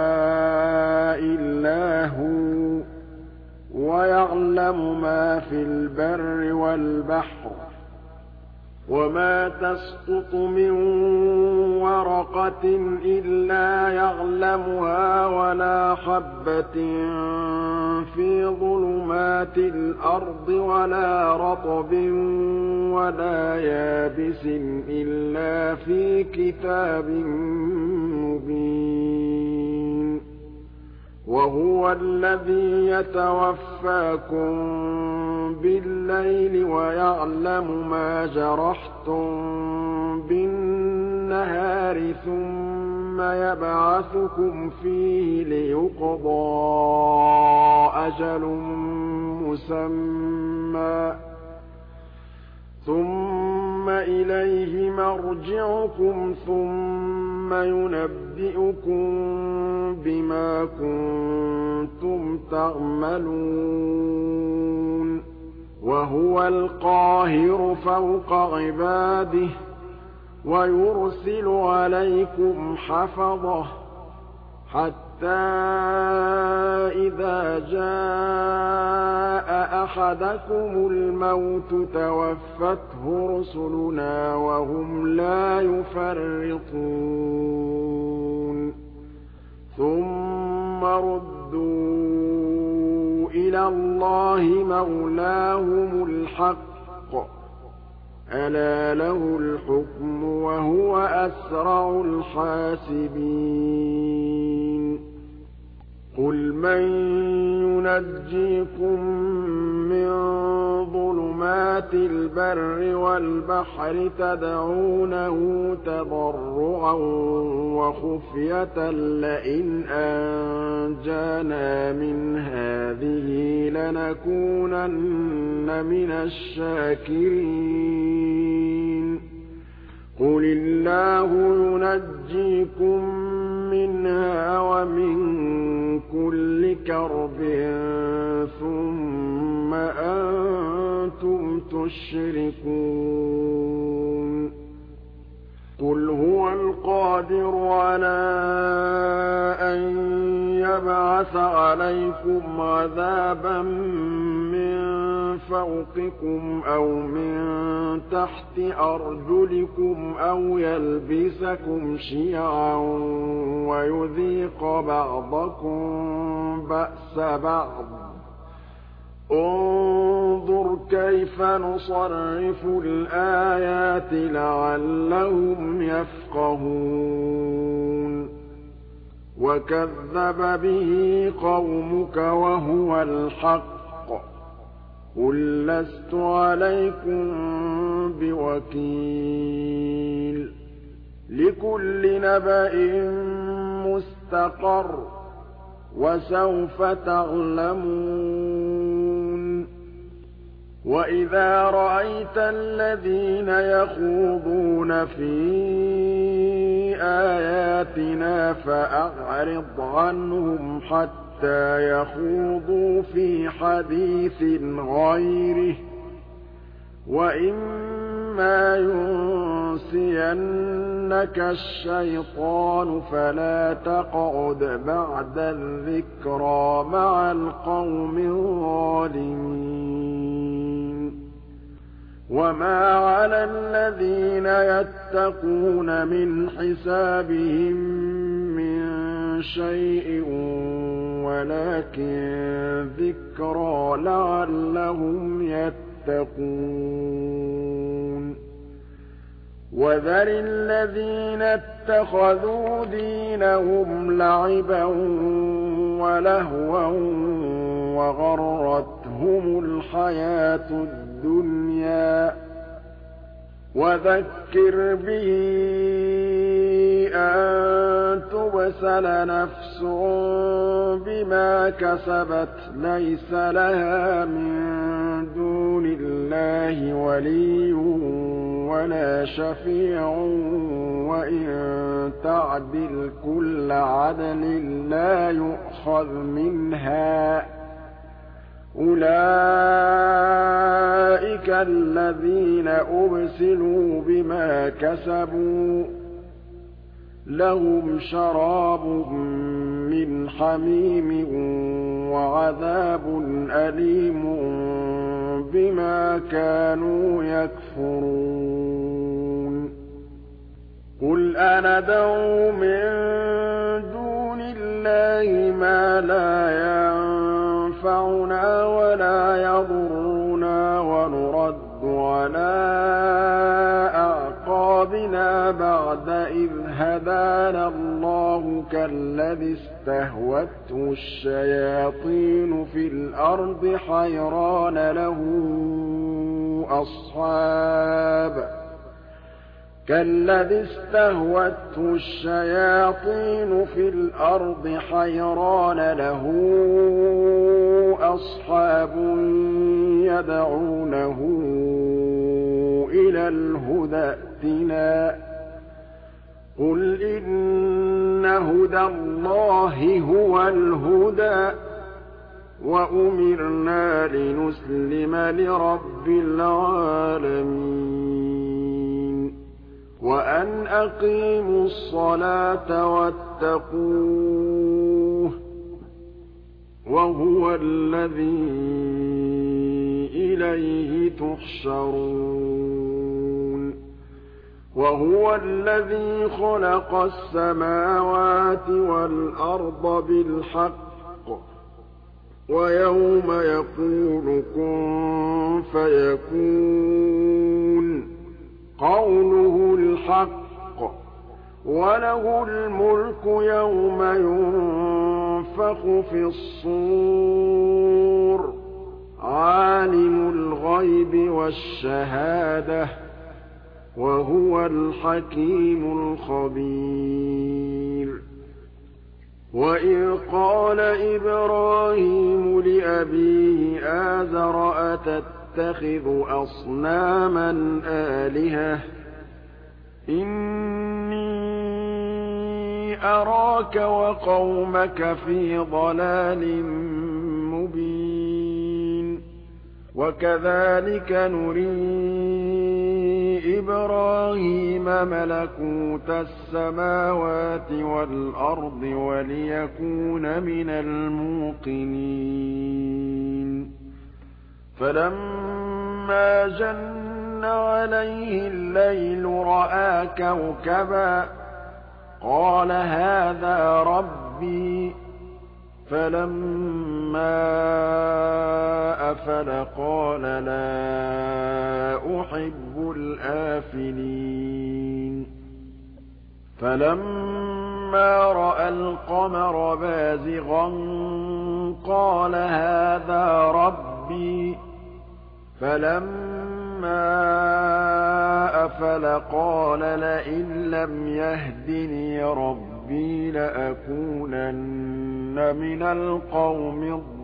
إلا هو ويعلم ما في البر والبحر وَمَا تَسْقُطُ مِن وَرَقَةٍ إِلَّا يَعْلَمُهَا وَلَا حَبَّةٍ فِي ظُلُمَاتِ الْأَرْضِ وَلَا رَطْبٍ وَلَا يَابِسٍ إِلَّا فِي كِتَابٍ مُّبِينٍ وَهُوَ الَّذِي يَتَوَفَّاكُم بِاللَّيْلِ وَيَعْلَمُ مَا جَرَحْتُم بِالنَّهَارِ ثُمَّ يَبْعَثُكُمْ فِيهِ لِيُقْضَىٰ أَجَلٌ مُّسَمًّى ثُمَّ إِلَيْهِ مَرْجِعُكُمْ ثُمَّ يُنَبِّئُكُم بِمَا كُنتُمْ تَعْمَلُونَ وَهُوَ الْقَاهِرُ فَوْقَ عِبَادِهِ وَيُرْسِلُ عَلَيْكُمْ حَفَظَةً حَتَّىٰ إِذَا جَاءَ أَحَدَكُمُ الْمَوْتُ تَوَفَّتْهُ رُسُلُنَا وَهُمْ لَا يُفَرِّطُونَ ثُمَّ رُدُّوا إِلَى اللَّهِ مَوْلَاهُمُ الْحَقِّ ۚ أَلَا لَهُ الْحُكْمُ وَهُوَ أَسْرَعُ الْحَاسِبِينَ قُلْ مَن يُنَجِّيكُم مِّن ظُلُمَاتِ الْبَرِّ وَالْبَحْرِ تَدْعُونَهُ تَضَرُّعًا وَخُفْيَةً لَّئِنْ أَنجَانَا مِنْ هَٰذِهِ لَنَكُونَنَّ مِنَ الشَّاكِرِينَ قُلِ اللَّهُ يُنَجِّيكُم مِّنْهَا وَمِن كُلِّ كَرْبٍ ثُمَّ أَنتُمْ تُشْرِكُونَ قُلْ هُوَ الْقَادِرُ عَلَىٰ أَن يَبْعَثَ عَلَيْكُمْ عَذَابًا مِّن فَوْقِكُمْ أَوْ مِن تَحْتِ أَرْجُلِكُمْ أَوْ يَلْبِسَكُمْ شِيَعًا وَيُذِيقَ بَعْضَكُم بَأْسَ بَعْضٍ ۗ انظُرْ كَيْفَ نُصَرِّفُ الْآيَاتِ لَعَلَّهُمْ يَفْقَهُونَ وَكَذَّبَ بِهِ قَوْمُكَ وَهُوَ الْحَقُّ ۚ قُل لَّسْتُ عَلَيْكُم بِوَكِيلٍ لِّكُلِّ نَبَإٍ مُّسْتَقَرٌّ ۚ وَسَوْفَ تَعْلَمُونَ وَإِذَا رَأَيْتَ الَّذِينَ يَخُوضُونَ فِي آيَاتِنَا فَأَعْرِضْ عَنْهُمْ حَتَّىٰ يَخُوضُوا فِي حَدِيثٍ غَيْرِهِ ۚ وَإِمَّا يُنسِيَنَّكَ الشَّيْطَانُ فَلَا تَقْعُدْ بَعْدَ الذِّكْرَىٰ مَعَ الْقَوْمِ الظَّالِمِينَ وَمَا عَلَى الَّذِينَ يَتَّقُونَ مِنْ حِسَابِهِم مِّن شَيْءٍ وَلَٰكِن ذِكْرَىٰ لَعَلَّهُمْ يَتَّقُونَ وَذَرِ الَّذِينَ اتَّخَذُوا دِينَهُمْ لَعِبًا وَلَهْوًا وَغَرَّتْهُمُ الْحَيَاةُ الدُّنْيَا ۚ وَذَكِّرْ بِهِ أَن تُبْسَلَ نَفْسٌ بِمَا كَسَبَتْ لَيْسَ لَهَا مِن دُونِ اللَّهِ وَلِيٌّ وَلَا شَفِيعٌ وَإِن تَعْدِلْ كُلَّ عَدْلٍ لَّا يُؤْخَذْ مِنْهَا ۗ أُولَٰئِكَ الَّذِينَ أُبْسِلُوا بِمَا كَسَبُوا ۖ لَهُمْ شَرَابٌ مِّنْ حَمِيمٍ وَعَذَابٌ أَلِيمٌ بِمَا كَانُوا يَكْفُرُونَ قُلْ أَنَدْعُو مِن دُونِ اللَّهِ مَا لَا يَنفَعُنَا وَلَا يَضُرُّنَا وَنُرَدُّ عَلَىٰ أَعْقَابِنَا بَعْدَ إِذْ هَدَانَا اللَّهُ كَالَّذِي اسْتَهْوَتْهُ الشَّيَاطِينُ فِي الْأَرْضِ حَيْرَانَ لَهُ أَصْحَابٌ يَدْعُونَهُ إِلَى الْهُدَى ائْتِنَا ۗ قُلْ إِنَّ هُدَى اللَّهِ هُوَ الْهُدَىٰ ۖ وَأُمِرْنَا لِنُسْلِمَ لِرَبِّ الْعَالَمِينَ وَأَنْ أَقِيمُوا الصَّلَاةَ وَاتَّقُوهُ ۚ وَهُوَ الَّذِي إِلَيْهِ تُحْشَرُونَ وَهُوَ الَّذِي خَلَقَ السَّمَاوَاتِ وَالْأَرْضَ بِالْحَقِّ ۖ وَيَوْمَ يَقُولُ كُن فَيَكُونُ قَوْلُهُ الْحَقُّ ۚ وَلَهُ الْمُلْكُ يَوْمَ يُنفَخُ فِي الصُّورِ ۚ عَالِمُ الْغَيْبِ وَالشَّهَادَةِ ۚ وَهُوَ الْحَكِيمُ الْخَبِيرُ وَإِذْ قَالَ إِبْرَاهِيمُ لِأَبِيهِ آزَرَ أَتَتَّخِذُ أَصْنَامًا آلِهَةً ۖ إِنِّي أَرَاكَ وَقَوْمَكَ فِي ضَلَالٍ مُّبِينٍ وَكَذَٰلِكَ نُرِي إِبْرَاهِيمَ مَلَكُوتَ السَّمَاوَاتِ وَالْأَرْضِ وَلِيَكُونَ مِنَ الْمُوقِنِينَ فَلَمَّا جَنَّ عَلَيْهِ اللَّيْلُ رَأَىٰ كَوْكَبًا ۖ قَالَ هَٰذَا رَبِّي ۖ فَلَمَّا أَفَلَ قَالَ لَا أُحِبُّ الْآفِلِينَ فَلَمَّا رَأَى الْقَمَرَ بَازِغًا قَالَ هَٰذَا رَبِّي ۖ فَلَمَّا أَفَلَ قَالَ لَئِن لَّمْ يَهْدِنِي رَبِّي لَأَكُونَنَّ مِنَ الْقَوْمِ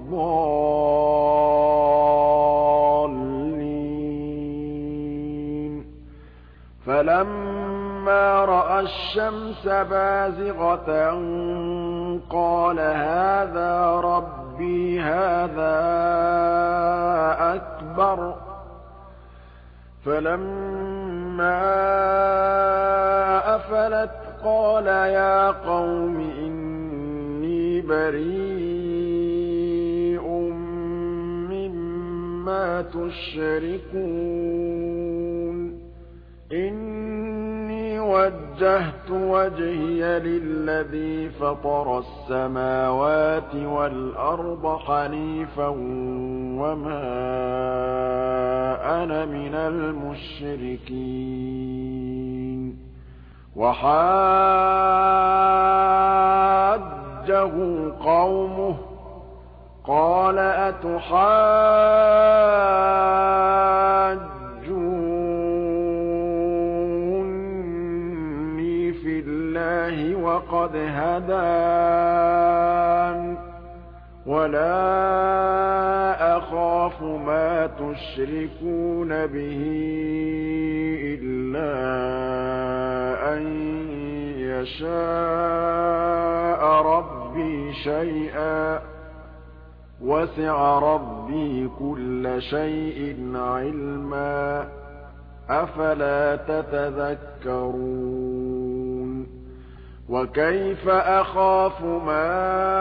الضَّالِّينَ فَلَمَّا رَأَى الشَّمْسَ بَازِغَةً قَالَ هَٰذَا رَبِّي هَٰذَا أَكْبَرُ ۖ فَلَمَّا أَفَلَتْ قَالَ يَا قَوْمِ إِنِّي بَرِيءٌ مِّمَّا تُشْرِكُونَ إِنِّي وَجَّهْتُ وَجْهِيَ لِلَّذِي فَطَرَ السَّمَاوَاتِ وَالْأَرْضَ حَنِيفًا وَمَا أَنَا مِنَ الْمُشْرِكِينَ وَحَاجَّهُ قَوْمُهُ قَالَ أَتُحَاجُّونِّي فِي اللَّهِ وَقَدْ هَدَانِ وَلَا أَخَافُ مَا تُشْرِكُونَ بِهِ إِلَّا أَن يَشَاءَ رَبِّي شَيْئًا ۗ وَسِعَ رَبِّي كُلَّ شَيْءٍ عِلْمًا ۗ أَفَلَا تَتَذَكَّرُونَ وَكَيْفَ أَخَافُ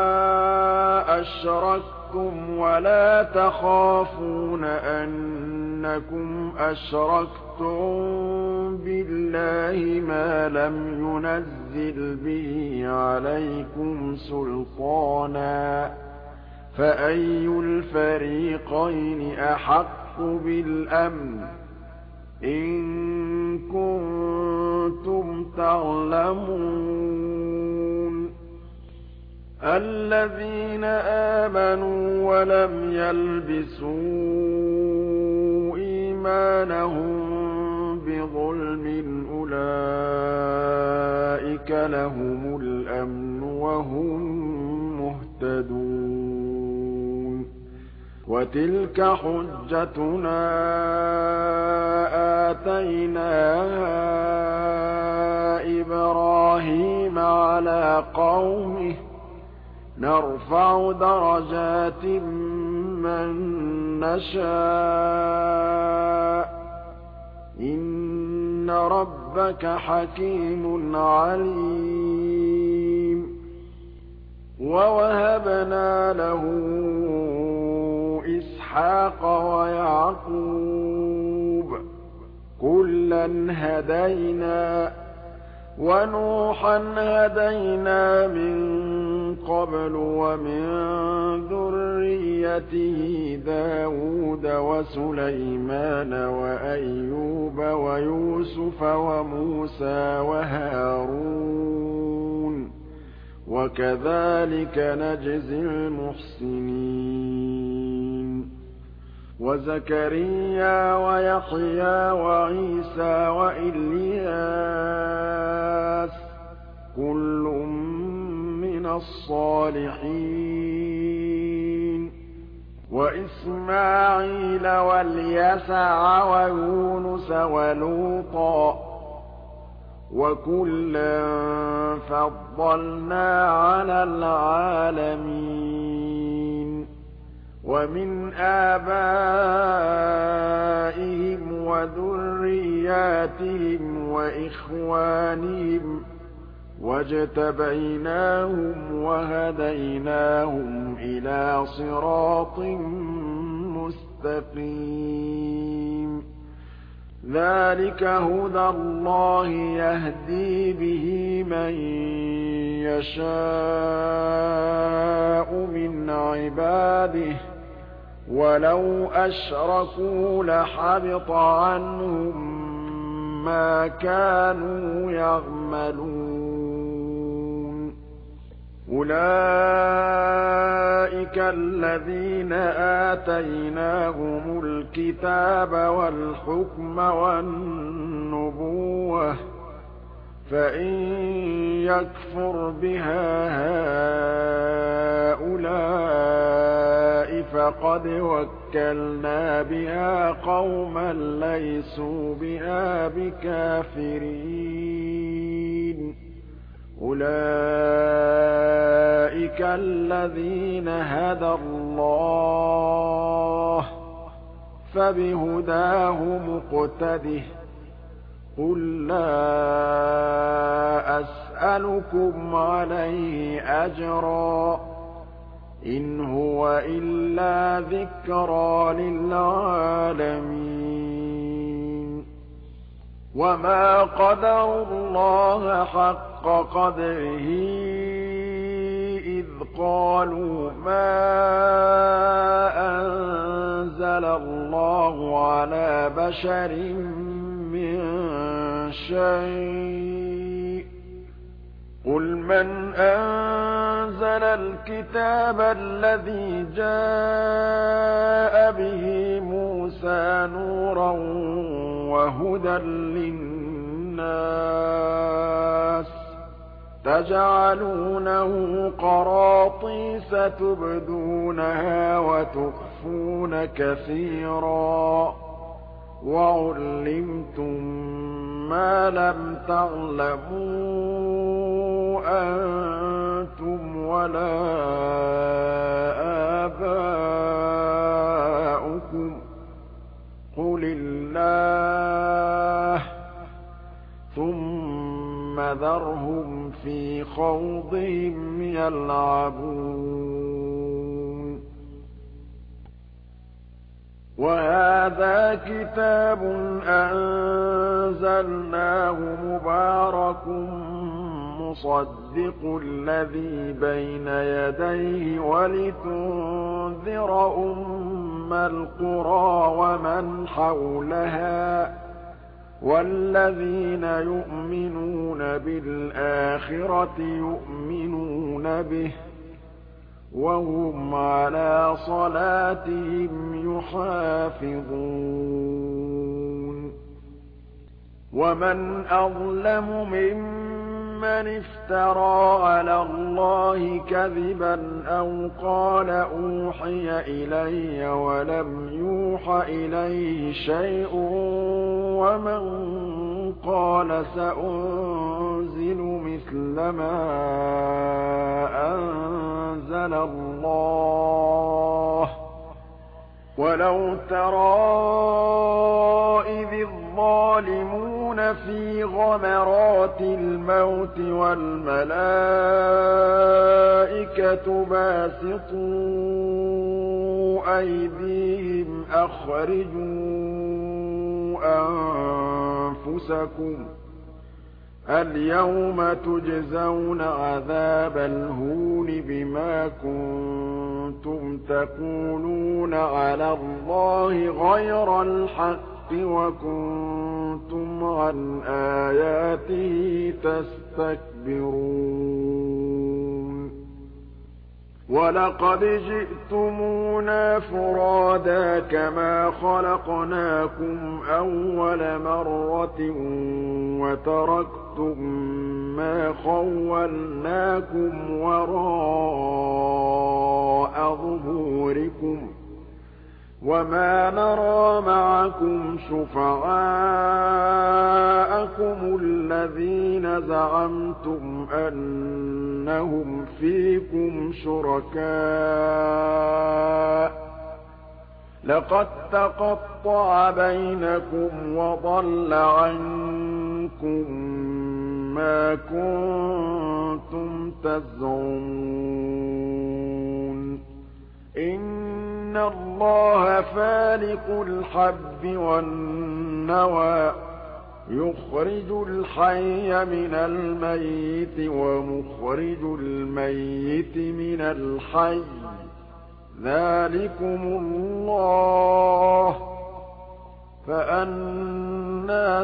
مَا أَشْرَكْتُمْ وَلَا تَخَافُونَ أَنَّ إنكم أشركتم بالله ما لم ينزل به عليكم سلطانا فأي الفريقين أحق بالأمن إن كنتم تعلمون الذين آمنوا ولم يلبسوا إيمانهم بظلم أولئك لهم الأمن وهم مهتدون وتلك حجتنا آتيناها إبراهيم على قومه نرفع درجات من نشاء إن ربك حكيم عليم ووهبنا له إسحاق ويعقوب كلا هدينا ونوحا هدينا من قبل ومن ذريته داود وسليمان وأيوب ويوسف وموسى وهارون وكذلك نجزي المحسنين وزكريا ويحيى وعيسى وإلياس كل من الصالحين وإسماعيل واليسع ويونس ولوطا وكلا فضلنا على العالمين ومن آبائهم وذرياتهم وإخوانهم واجتبيناهم وهديناهم إلى صراط مستقيم ذلك هدى الله يهدي به من يشاء من عباده ولو أشركوا لحبط عنهم ما كانوا يعملون أولئك الذين آتيناهم الكتاب والحكم والنبوة فإن يكفر بها هؤلاء فقد وكلنا بها قوما ليسوا بها بكافرين أولئك الذين هدى الله فبهداه مقتده قل لا أسألكم عليه أجرا إن هو إلا ذكرى للعالمين وما قدروا الله حق قدره إذ قالوا ما أنزل الله على بشر من شيء قل من أنزل الكتاب الذي جاء به موسى نورا وهدى للناس تجعلونه قراطيس تبدونها وتخفون كثيرا وعلمتم ما لم تعلموا أنتم ولا آباؤكم قل الله ثم ذرهم في خوضهم يلعبون وَهَٰذَا كِتَابٌ أَنزَلْنَاهُ مُبَارَكٌ مُّصَدِّقُ الَّذِي بَيْنَ يَدَيْهِ وَلِتُنذِرَ أُمَّ الْقُرَىٰ وَمَنْ حَوْلَهَا ۚ وَالَّذِينَ يُؤْمِنُونَ بِالْآخِرَةِ يُؤْمِنُونَ بِهِ ۖ وَهُمْ عَلَىٰ صَلَاتِهِمْ يُحَافِظُونَ وَمَنْ أَظْلَمُ مِمَّنِ افْتَرَىٰ عَلَى اللَّهِ كَذِبًا أَوْ قَالَ أُوحِيَ إِلَيَّ وَلَمْ يُوحَ إِلَيْهِ شَيْءٌ وَمَن قَالَ سَأُنزِلُ مِثْلَ مَا أَنزَلَ اللَّهُ ۗ وَلَوْ تَرَىٰ إِذِ الظَّالِمُونَ فِي غَمَرَاتِ الْمَوْتِ وَالْمَلَائِكَةُ بَاسِطُو أَيْدِيهِمْ أَخْرِجُوا أَنفُسَكُمُ الْيَوْمَ تُجْزَوْنَ عَذَابَ الْهُونِ بِمَا كُنتُمْ تَقُولُونَ عَلَى اللَّهِ غَيْرَ الْحَقِّ وَكُنتُمْ عَنْ آيَاتِهِ تَسْتَكْبِرُونَ وَلَقَدْ جِئْتُمُونَا فُرَادَىٰ كَمَا خَلَقْنَاكُمْ أَوَّلَ مَرَّةٍ وَتَرَكْتُم مَّا خَوَّلْنَاكُمْ وَرَاءَ ظُهُورِكُمْ ۖ وَمَا نَرَىٰ مَعَكُمْ شُفَعَاءَكُمُ الَّذِينَ زَعَمْتُمْ أَنَّهُمْ فِيكُمْ شُرَكَاءُ ۚ لَقَد تَّقَطَّعَ بَيْنَكُمْ وَضَلَّ عَنكُم مَّا كُنتُمْ تَزْعُمُونَ إِنَّ اللَّهَ فَالِقُ الْحَبِّ وَالنَّوَىٰ يُخْرِجُ الْحَيَّ مِنَ الْمَيِّتِ وَمُخْرِجُ الْمَيِّتِ مِنَ الْحَيِّ ۚ ذَٰلِكُمُ اللَّهُ ۖ فَأَنَّىٰ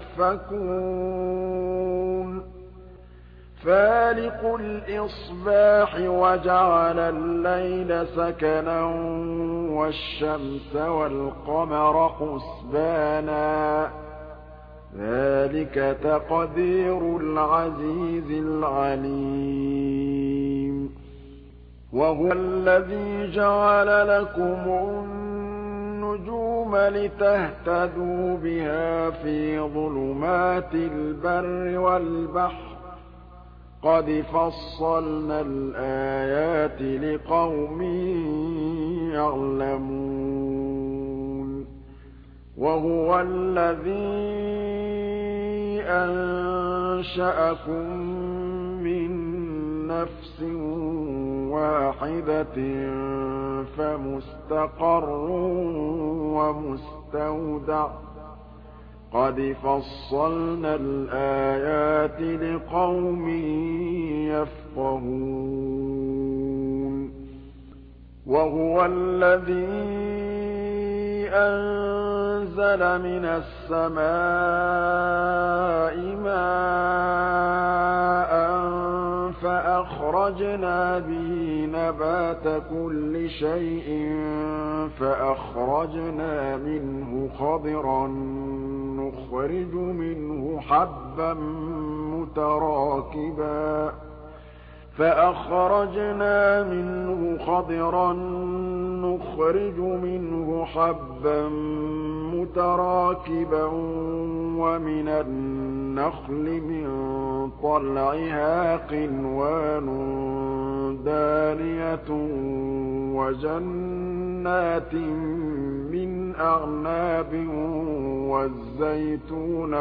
تُؤْفَكُونَ فَالِقُ الْإِصْبَاحِ وَجَعَلَ اللَّيْلَ سَكَنًا وَالشَّمْسَ وَالْقَمَرَ حُسْبَانًا ۚ ذَٰلِكَ تَقْدِيرُ الْعَزِيزِ الْعَلِيمِ وَهُوَ الَّذِي جَعَلَ لَكُمُ النُّجُومَ لِتَهْتَدُوا بِهَا فِي ظُلُمَاتِ الْبَرِّ وَالْبَحْرِ ۗ قَدْ فَصَّلْنَا الْآيَاتِ لِقَوْمٍ يَعْلَمُونَ وَهُوَ الَّذِي أَنشَأَكُم مِّن نَّفْسٍ وَاحِدَةٍ فَمُسْتَقَرٌّ وَمُسْتَوْدَعٌ ۗ قَدْ فَصَّلْنَا الْآيَاتِ لِقَوْمٍ يَفْقَهُونَ وَهُوَ الَّذِي أَنزَلَ مِنَ السَّمَاءِ مَاءً فَأَخْرَجْنَا بِهِ نَبَاتَ كُلِّ شَيْءٍ فَأَخْرَجْنَا مِنْهُ خَضِرًا نُّخْرِجُ مِنْهُ حَبًّا مُّتَرَاكِبًا وَمِنَ النَّخْلِ مِن طَلْعِهَا قِنْوَانٌ دَانِيَةٌ وَجَنَّاتٍ مِّنْ أَعْنَابٍ وَالزَّيْتُونَ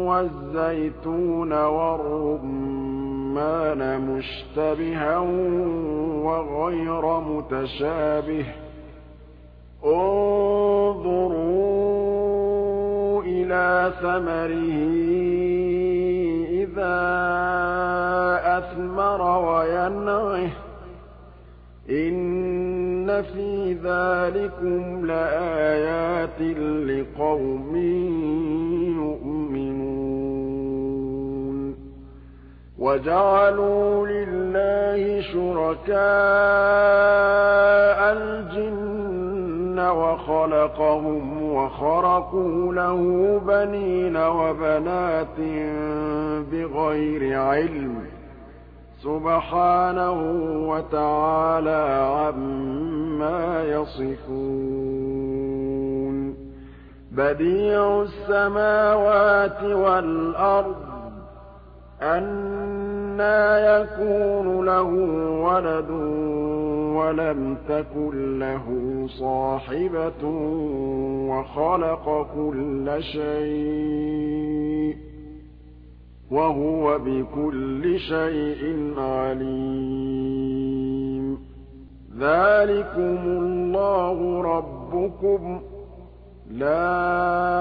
وَالزَّيْتُونَ وَالرُّمَّانَ مُشْتَبِهًا وَغَيْرَ مُتَشَابِهٍ ۗ انظُرُوا إِلَىٰ ثَمَرِهِ إِذَا أَثْمَرَ وَيَنْعِهِ ۚ إِنَّ فِي ذَٰلِكُمْ لَآيَاتٍ لِّقَوْمٍ يُؤْمِنُونَ وَجَعَلُوا لِلَّهِ شُرَكَاءَ الْجِنَّ وَخَلَقَهُمْ وَخَرَقُوا لَهُ بَنِينَ وَبَنَاتٍ بِغَيْرِ عِلْمٍ ۚ سُبْحَانَهُ وَتَعَالَىٰ عَمَّا يَصِفُونَ بَدِيعُ السَّمَاوَاتِ وَالْأَرْضِ أَنَّىٰ يَكُونُ لَهُ وَلَدٌ وَلَمْ تَكُن لَّهُ صَاحِبَةٌ وَخَلَقَ كُلَّ شَيْءٍ ۖ وَهُوَ بِكُلِّ شَيْءٍ عَلِيمٌ ذَٰلِكُمُ اللَّهُ رَبُّكُمْ لَا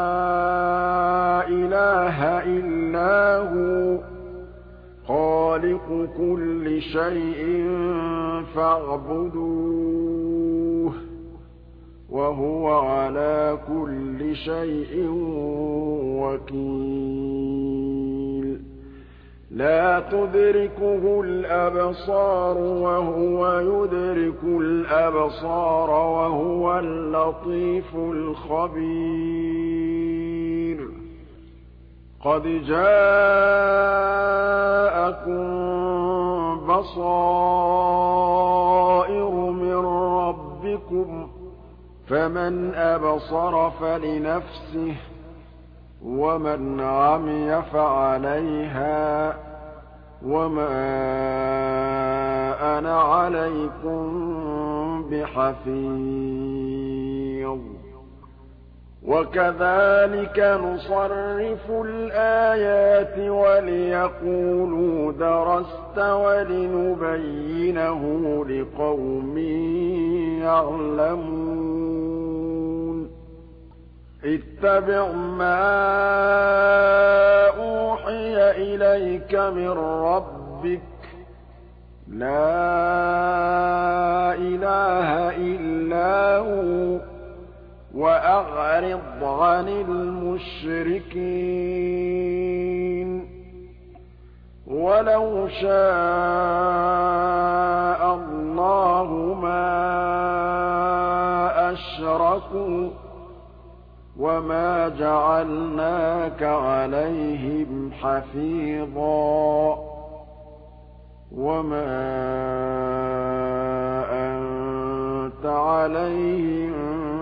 إِلَٰهَ إِلَّا هُوَ خَالِقُ كُلِّ شَيْءٍ فَاعْبُدُوهُ ۚ وَهُوَ عَلَىٰ كُلِّ شَيْءٍ وَكِيلٌ لَّا تُدْرِكُهُ الْأَبْصَارُ وَهُوَ يُدْرِكُ الْأَبْصَارَ وَهُوَ اللَّطِيفُ الْخَبِيرُ قَدْ جَاءَكُم بَصَائِرُ مِن رَّبِّكُمْ ۖ فَمَنْ أَبْصَرَ فَلِنَفْسِهِ ۖ وَمَنْ عَمِيَ فَعَلَيْهَا ۖ وَمَا أَنَا عَلَيْكُم بِحَفِيظٍ وَكَذَٰلِكَ نُصَرِّفُ الْآيَاتِ وَلِيَقُولُوا دَرَسْتَ وَلِنُبَيِّنَهُ لِقَوْمٍ يَعْلَمُونَ اتَّبِعْ مَا أُوحِيَ إِلَيْكَ مِن رَّبِّكَ ۖ لَا إِلَٰهَ إِلَّا هُوَ ۖ وَأَعْرِضْ عَنِ الْمُشْرِكِينَ وَلَوْ شَاءَ اللَّهُ مَا أَشْرَكُوا ۗ وَمَا جَعَلْنَاكَ عَلَيْهِمْ حَفِيظًا وَمَا أَنتَ عَلَيْهِم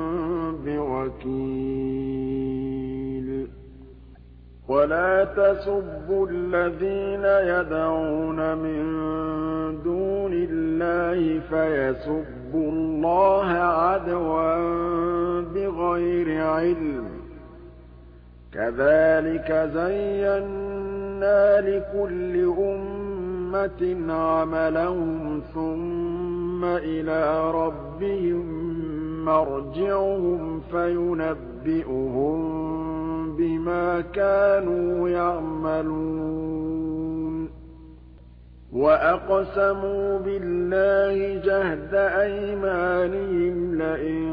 بِوَكِيلٍ وَلَا تَسُبُّوا الَّذِينَ يَدْعُونَ مِن دُونِ اللَّهِ فَيَسُبُّوا اللَّهَ عَدْوًا بِغَيْرِ عِلْمٍ ۗ كَذَٰلِكَ زَيَّنَّا لِكُلِّ أُمَّةٍ عَمَلَهُمْ ثُمَّ إِلَىٰ رَبِّهِم مَّرْجِعُهُمْ فَيُنَبِّئُهُم بِمَا كَانُوا يَعْمَلُونَ وَأَقْسَمُوا بِاللَّهِ جَهْدَ أَيْمَانِهِمْ لَئِن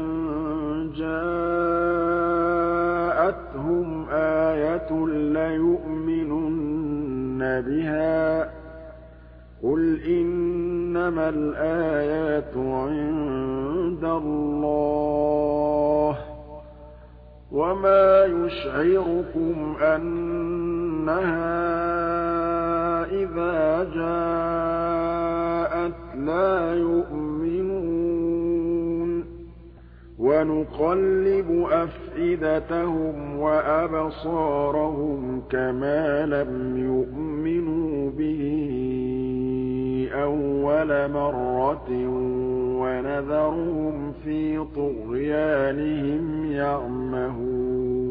جَاءَتْهُمْ آيَةٌ لَّيُؤْمِنُنَّ بِهَا ۚ قُلْ إِنَّمَا الْآيَاتُ عِندَ اللَّهِ ۖ وَمَا يُشْعِرُكُمْ أَنَّهَا إِذَا جَاءَتْ لَا يُؤْمِنُونَ وَنُقَلِّبُ أَفْئِدَتَهُمْ وَأَبْصَارَهُمْ كَمَا لَمْ يُؤْمِنُوا بِهِ أَوَّلَ مَرَّةٍ وَنَذَرُهُمْ فِي طُغْيَانِهِمْ يَعْمَهُونَ